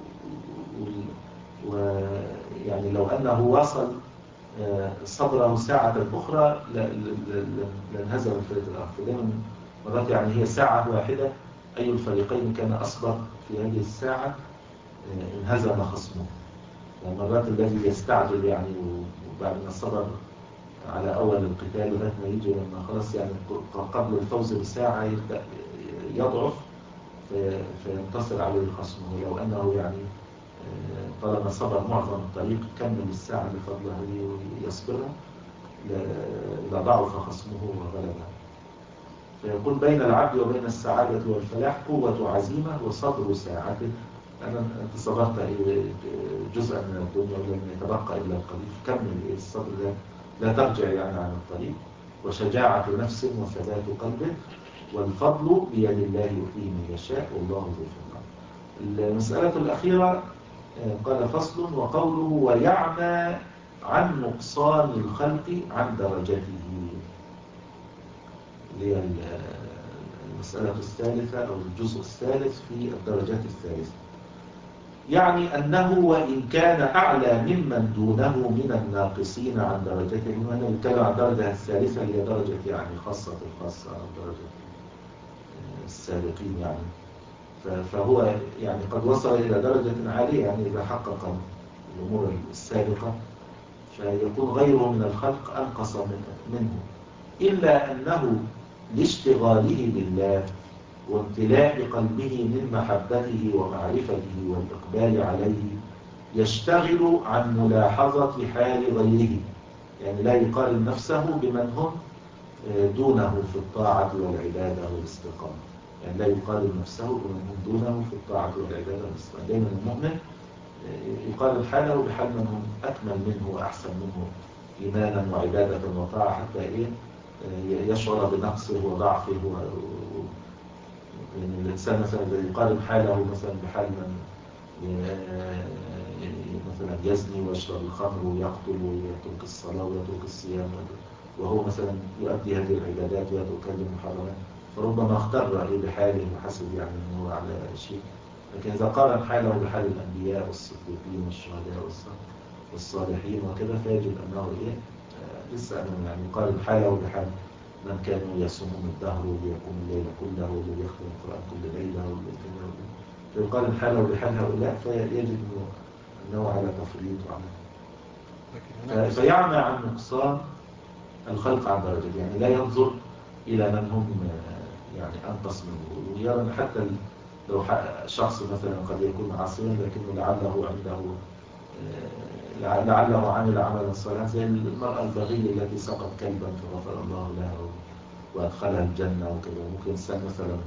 ويعني لو انه وصل صبره ساعة أخرى لانهزم الفريق الآخر. دايما مرات يعني هي ساعة واحدة أي الفريقين كان أصبر في هذه الساعة انهزم خصمه. مرات الذي يستعجل يعني وبعد ما صبر على أول القتال لغاية ما يجي لما خلاص يعني قبل الفوز بساعة يبدأ يضعف فينتصر عليه خصمه. ولو أنه يعني طالما صبر معظم الطريق كمل الساعة بفضله يصبرها لضعف خصمه وغلبه. فيكون بين العبد وبين السعادة والفلاح قوة عزيمة وصبر ساعة. أنا أنت صبرت جزءا من الدنيا ولم يتبقى إلا القليل، كمل الصبر لا, لا ترجع يعني عن الطريق، وشجاعة نفس وثبات قلب، والفضل بيد الله يؤتيه من يشاء والله ذو الفضل. المسألة الأخيرة قال فصل وقوله ويعمى عن نقصان الخلق عن درجته، اللي هي المسألة الثالثة أو الجزء الثالث في الدرجات الثالثة. يعني أنه وإن كان أعلى ممن دونه من الناقصين عن درجته، وأنا نتكلم عن الدرجة الثالثة اللي هي درجة يعني خاصة الخاصة أو درجة السابقين يعني، فهو يعني قد وصل إلى درجة عالية يعني إذا حقق الأمور السابقة، فيكون غيره من الخلق أنقص منه، إلا أنه لاشتغاله بالله وامتلاء قلبه من محبته ومعرفته والإقبال عليه يشتغل عن ملاحظة حال غيره، يعني لا يقارن نفسه بمن هم دونه في الطاعة والعبادة والاستقامة، يعني لا يقارن نفسه بمن هم دونه في الطاعة والعبادة والاستقامة. دائما المؤمن يقارن حاله بحال من هم أكمل منه وأحسن منه إيمانا وعبادة وطاعة، حتى إيه يشعر بنقصه وضعفه. يعني الإنسان مثلا إذا يقارن حاله مثلا بحال من مثلا يزني ويشرب الخمر ويقتل ويترك الصلاة ويترك الصيام، وهو مثلا يؤدي هذه العبادات ويترك المحرمات، فربما اختر بحاله وحسب يعني أنه على شيء. لكن إذا قارن حاله بحال الأنبياء والصديقين والشهداء والصالحين وكذا فيجد أنه إيه لسه أنه يعني يقارن حاله بحال من كانوا يصومون الدهر ويقوم الليل كله ويختم القرآن كل ليلة، فيقارن حاله بحال هؤلاء فيجد أنه على تفريط وعلى فيعمى عن نقصان الخلق عن درجته، يعني لا ينظر إلى من هم يعني أنقص منه، ويرى حتى لو شخص مثلا قد يكون عاصيا لكنه لعله عنده لعله عمل عملا صالحا، زي المرأة البغية التي سقط كلبا فغفر الله لها وأدخلها الجنة وكذا. ممكن إنسان مثلا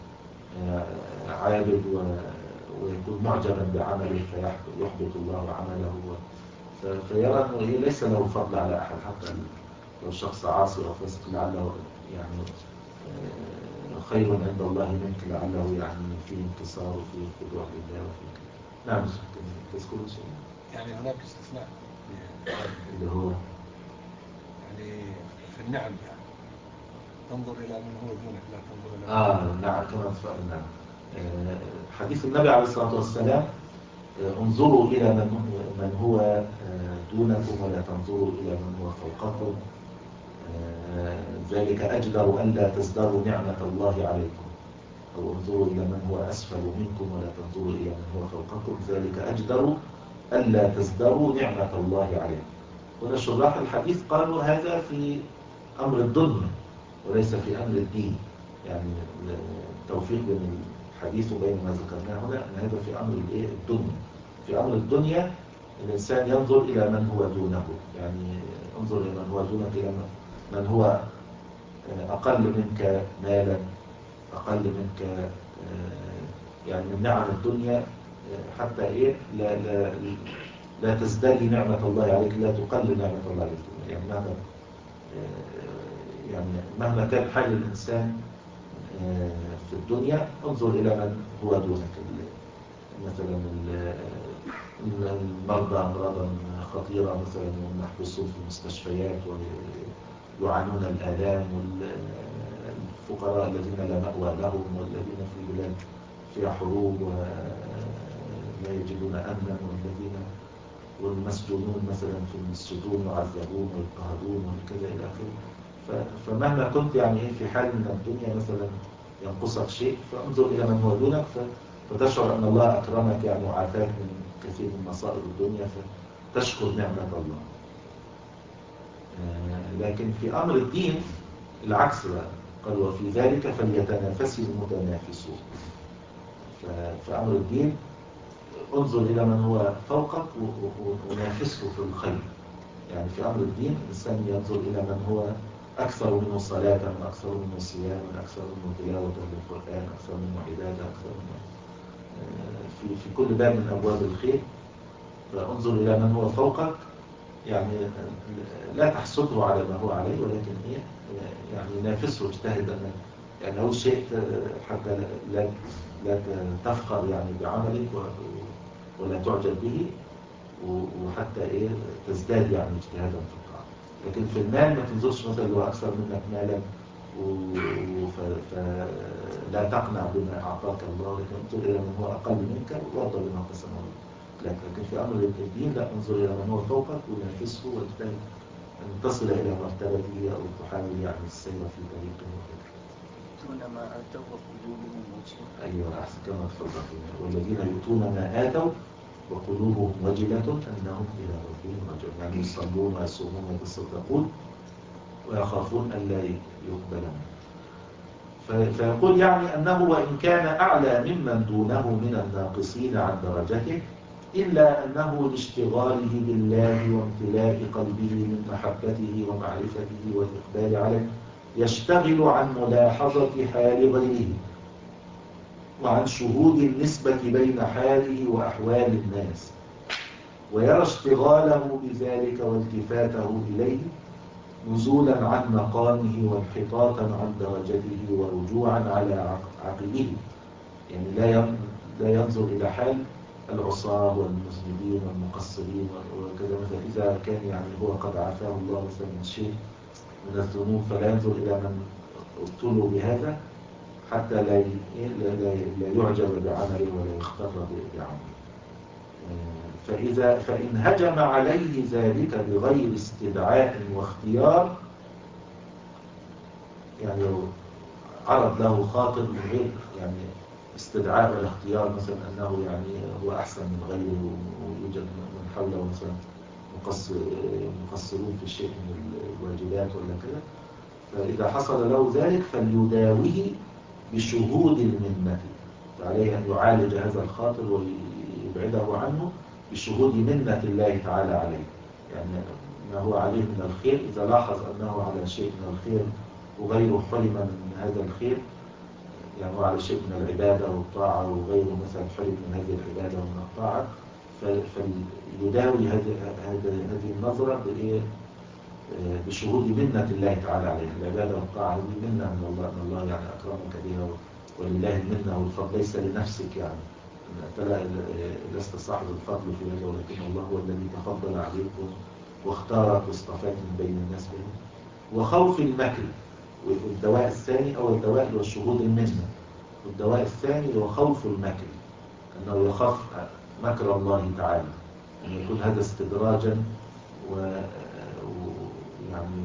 عابد ويكون معجبا بعمله فيحبط الله عمله، فيرى أنه هي ليس له فضل على أحد، حتى لو شخص عاصي أو فاسق لعله يعني خير عند الله منك، لعله يعني في انتصار وفي خضوع لله وفي نعم تذكر شيء يعني هناك استثناء اللي هو يعني في النعم يعني تنظر إلى من هو دونك لا تنظر إلى آه نعم كما تفعلنا آه حديث النبي عليه الصلاة والسلام آه انظروا إلى من, من هو آه دونكم ولا تنظروا إلى من هو فوقكم آه ذلك أجدر أن لا تزدروا نعمة الله عليكم أو انظروا إلى من هو أسفل منكم ولا تنظروا إلى من هو فوقكم ذلك أجدر أن لا تزدروا نعمة الله عليكم. هنا شراح الحديث قالوا هذا في أمر الدنيا وليس في أمر الدين، يعني التوفيق بين الحديث وبين ما ذكرناه هنا أن هذا في أمر الدنيا. في أمر الدنيا الإنسان ينظر إلى من هو دونه، يعني انظر إلى من هو دونك، إلى من هو أقل منك مالا، أقل منك يعني من نعم الدنيا، حتى إيه لا, لا, لا تزدري نعمة الله عليك، لا تقلل نعمة الله عليك. يعني مهما يعني مهما كان حال الإنسان في الدنيا انظر إلى من هو دونك. مثلا المرضى أمراضا خطيرة مثلا محبوسون في المستشفيات ويعانون الآلام، والفقراء الذين لا مأوى لهم، والذين في بلاد فيها حروب ولا يجدون أمنا، والذين والمسجونون مثلا في السجون يعذبون ويضطهدون وكذا إلى آخره. فمهما كنت يعني في حال من الدنيا مثلا ينقصك شيء فانظر إلى من هو دونك فتشعر أن الله أكرمك يعني وعافاك من كثير من مصائب الدنيا فتشكر نعمة الله. لكن في أمر الدين العكس بقى، قال وفي ذلك فليتنافس المتنافسون. ففي أمر الدين انظر إلى من هو فوقك ونافسه في الخير. يعني في أمر الدين الإنسان ينظر إلى من هو أكثر منه صلاة، أكثر منه صياما، أكثر منه تلاوة للقرآن، أكثر منه عبادة، أكثر منه في في كل باب من أبواب الخير. فانظر إلى من هو فوقك، يعني لا تحسده على ما هو عليه، ولكن إيه يعني نافسه، اجتهد أن يعني لو شئت حتى لا لا تفخر يعني بعملك ولا تعجب به، وحتى إيه تزداد يعني اجتهادا في الطاعة. لكن في المال ما تنظرش مثلا لو أكثر منك مالا فلا تقنع بما أعطاك الله، لكن انظر إلى من هو أقل منك وارضى بما قسم الله لك. لكن في أمر الدين لا، انظر إلى من هو فوقك ونافسه واجتهد أن تصل إلى مرتبته أو تحاول يعني السير في طريقه وكذا. يؤتون ما آتوا وقلوبهم وجلة. أيوة أحسن كما تفضلت. والذين يؤتون ما آتوا وقلوبهم وجلة أنهم إلى ربهم راجعون، يعني يصلون ويصومون ويتصدقون ويخافون أن لا يقبل منه. فيقول يعني أنه وإن كان أعلى ممن دونه من الناقصين عن درجته، إلا أنه لاشتغاله بالله وامتلاء قلبه من محبته ومعرفته والإقبال عليه يشتغل عن ملاحظة حال غيره وعن شهود النسبة بين حاله وأحوال الناس، ويرى اشتغاله بذلك والتفاته إليه نزولا عن مقامه وانحطاطا عن درجته ورجوعا على عقله. يعني لا ينظر إلى حال العصاة والمذنبين والمقصرين وكذا، مثلا إذا كان يعني هو قد عافاه الله مثلا من شيء من الذنوب فلا ينظر إلى من ابتلوا بهذا حتى لا لا يعجب بعمله ولا يختر بعمله. فإذا فإن هجم عليه ذلك بغير استدعاء واختيار، يعني لو عرض له خاطر من غير يعني استدعاء ولا اختيار، مثلا أنه يعني هو أحسن من غيره ويوجد من حوله مثلا مقصرون في شيء من الواجبات ولا كذا، فإذا حصل له ذلك فليداويه بشهود المنة. فعليه أن يعالج هذا الخاطر ويبعده عنه بشهود منة الله تعالى عليه، يعني ما هو عليه من الخير. إذا لاحظ أنه على شيء من الخير وغيره حرم من هذا الخير، يعني هو على شيء من العبادة والطاعة وغيره مثلا حرم من هذه العبادة ومن الطاعة، فيداوي هذه النظرة بشهود منة الله تعالى عليه. العبادة والطاعة هذه منة من الله، من الله يعني أكرمك بها، ولله المنة والفضل ليس لنفسك يعني فلا لست صاحب الفضل في هذا ولكن الله هو الذي تفضل عليكم واختارك واصطفاك من بين الناس بهم. وخوف المكر، والدواء الثاني أو الدواء هو الشهود المنة، والدواء الثاني هو خوف المكر، أنه يخاف مكر الله تعالى، أن يكون هذا استدراجا ويعني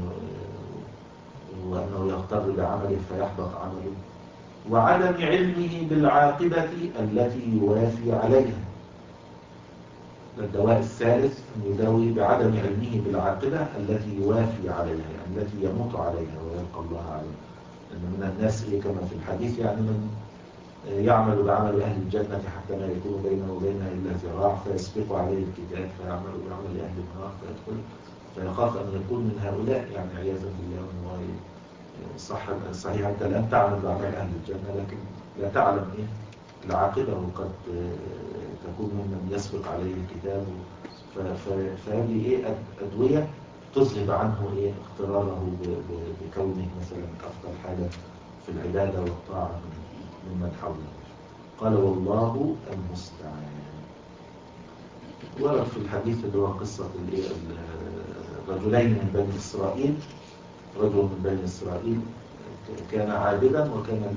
وأنه يغتر بعمله فيحبط عمله. وعدم علمه بالعاقبة التي يوافي عليها، الدواء الثالث أن يداوي بعدم علمه بالعاقبة التي يوافي عليها، يعني التي يموت عليها ويلقى الله عليها. أن من الناس كما في الحديث يعني من يعمل بعمل أهل الجنة حتى ما يكون بينه وبينها إلا ذراع فيسبق عليه الكتاب فيعمل بعمل أهل النار فيدخل، فيخاف أن يكون من هؤلاء، يعني عياذا بالله. صح صحيح أنت الآن تعمل بعمل أهل الجنة لكن لا تعلم إيه العاقبة، وقد تكون ممن يسبق عليه الكتاب. فهذه إيه أدوية تذهب عنه إيه اختراره بكونه مثلا أفضل حاجة في العبادة والطاعة ممن حوله. قال والله المستعان. ورد في الحديث اللي هو قصة الرجلين من بني إسرائيل، رجل من بني إسرائيل كان عابدا وكان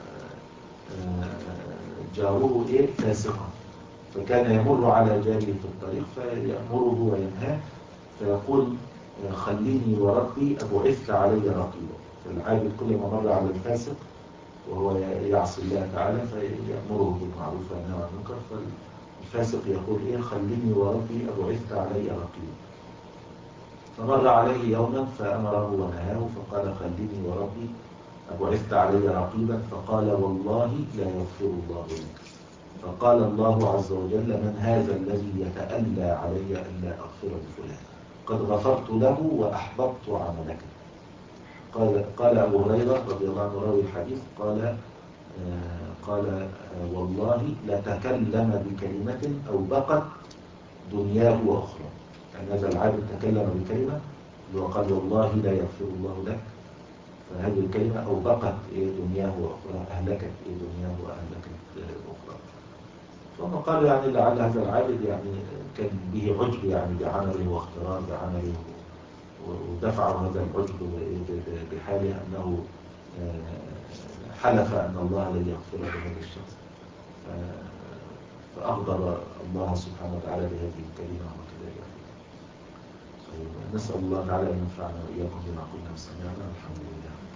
جاره إيه فاسقا، فكان يمر على جاره في الطريق فيأمره وينهاه فيقول خليني وربي أبعثت علي رقيبا. فالعابد كل ما مر على الفاسق وهو يعصي الله تعالى فيأمره بالمعروف وينهى عن المنكر، فالفاسق يقول إيه خليني وربي أبعثت علي رقيبا. فمر عليه يوما فأمره ونهاه فقال خليني وربي أبعثت علي رقيبا، فقال والله لا يغفر الله لك. فقال الله عز وجل من هذا الذي يتألى علي ألا أغفر لفلان، قد غفرت له وأحبطت عملك. قال قال أبو هريرة رضي الله عنه راوي الحديث قال آه قال آه والله لتكلم بكلمة أو بقت دنياه وأخرى. يعني هذا العابد تكلم بكلمة وقال والله لا يغفر الله لك، فهذه الكلمة أو بقت إيه دنياه وأخرى، أهلكت إيه دنياه وأهلكت أخرى. ثم قالوا يعني لعل هذا العابد يعني كان به عجب يعني بعمله واخترار بعمله، ودفع هذا العجب بحاله أنه حلف أن الله لن يغفر لهذا الشخص، فأغضب الله سبحانه وتعالى بهذه الكلمة وكذلك. نسأل الله تعالى أن ينفعنا وإياكم بما قلنا وسمعنا. الحمد لله.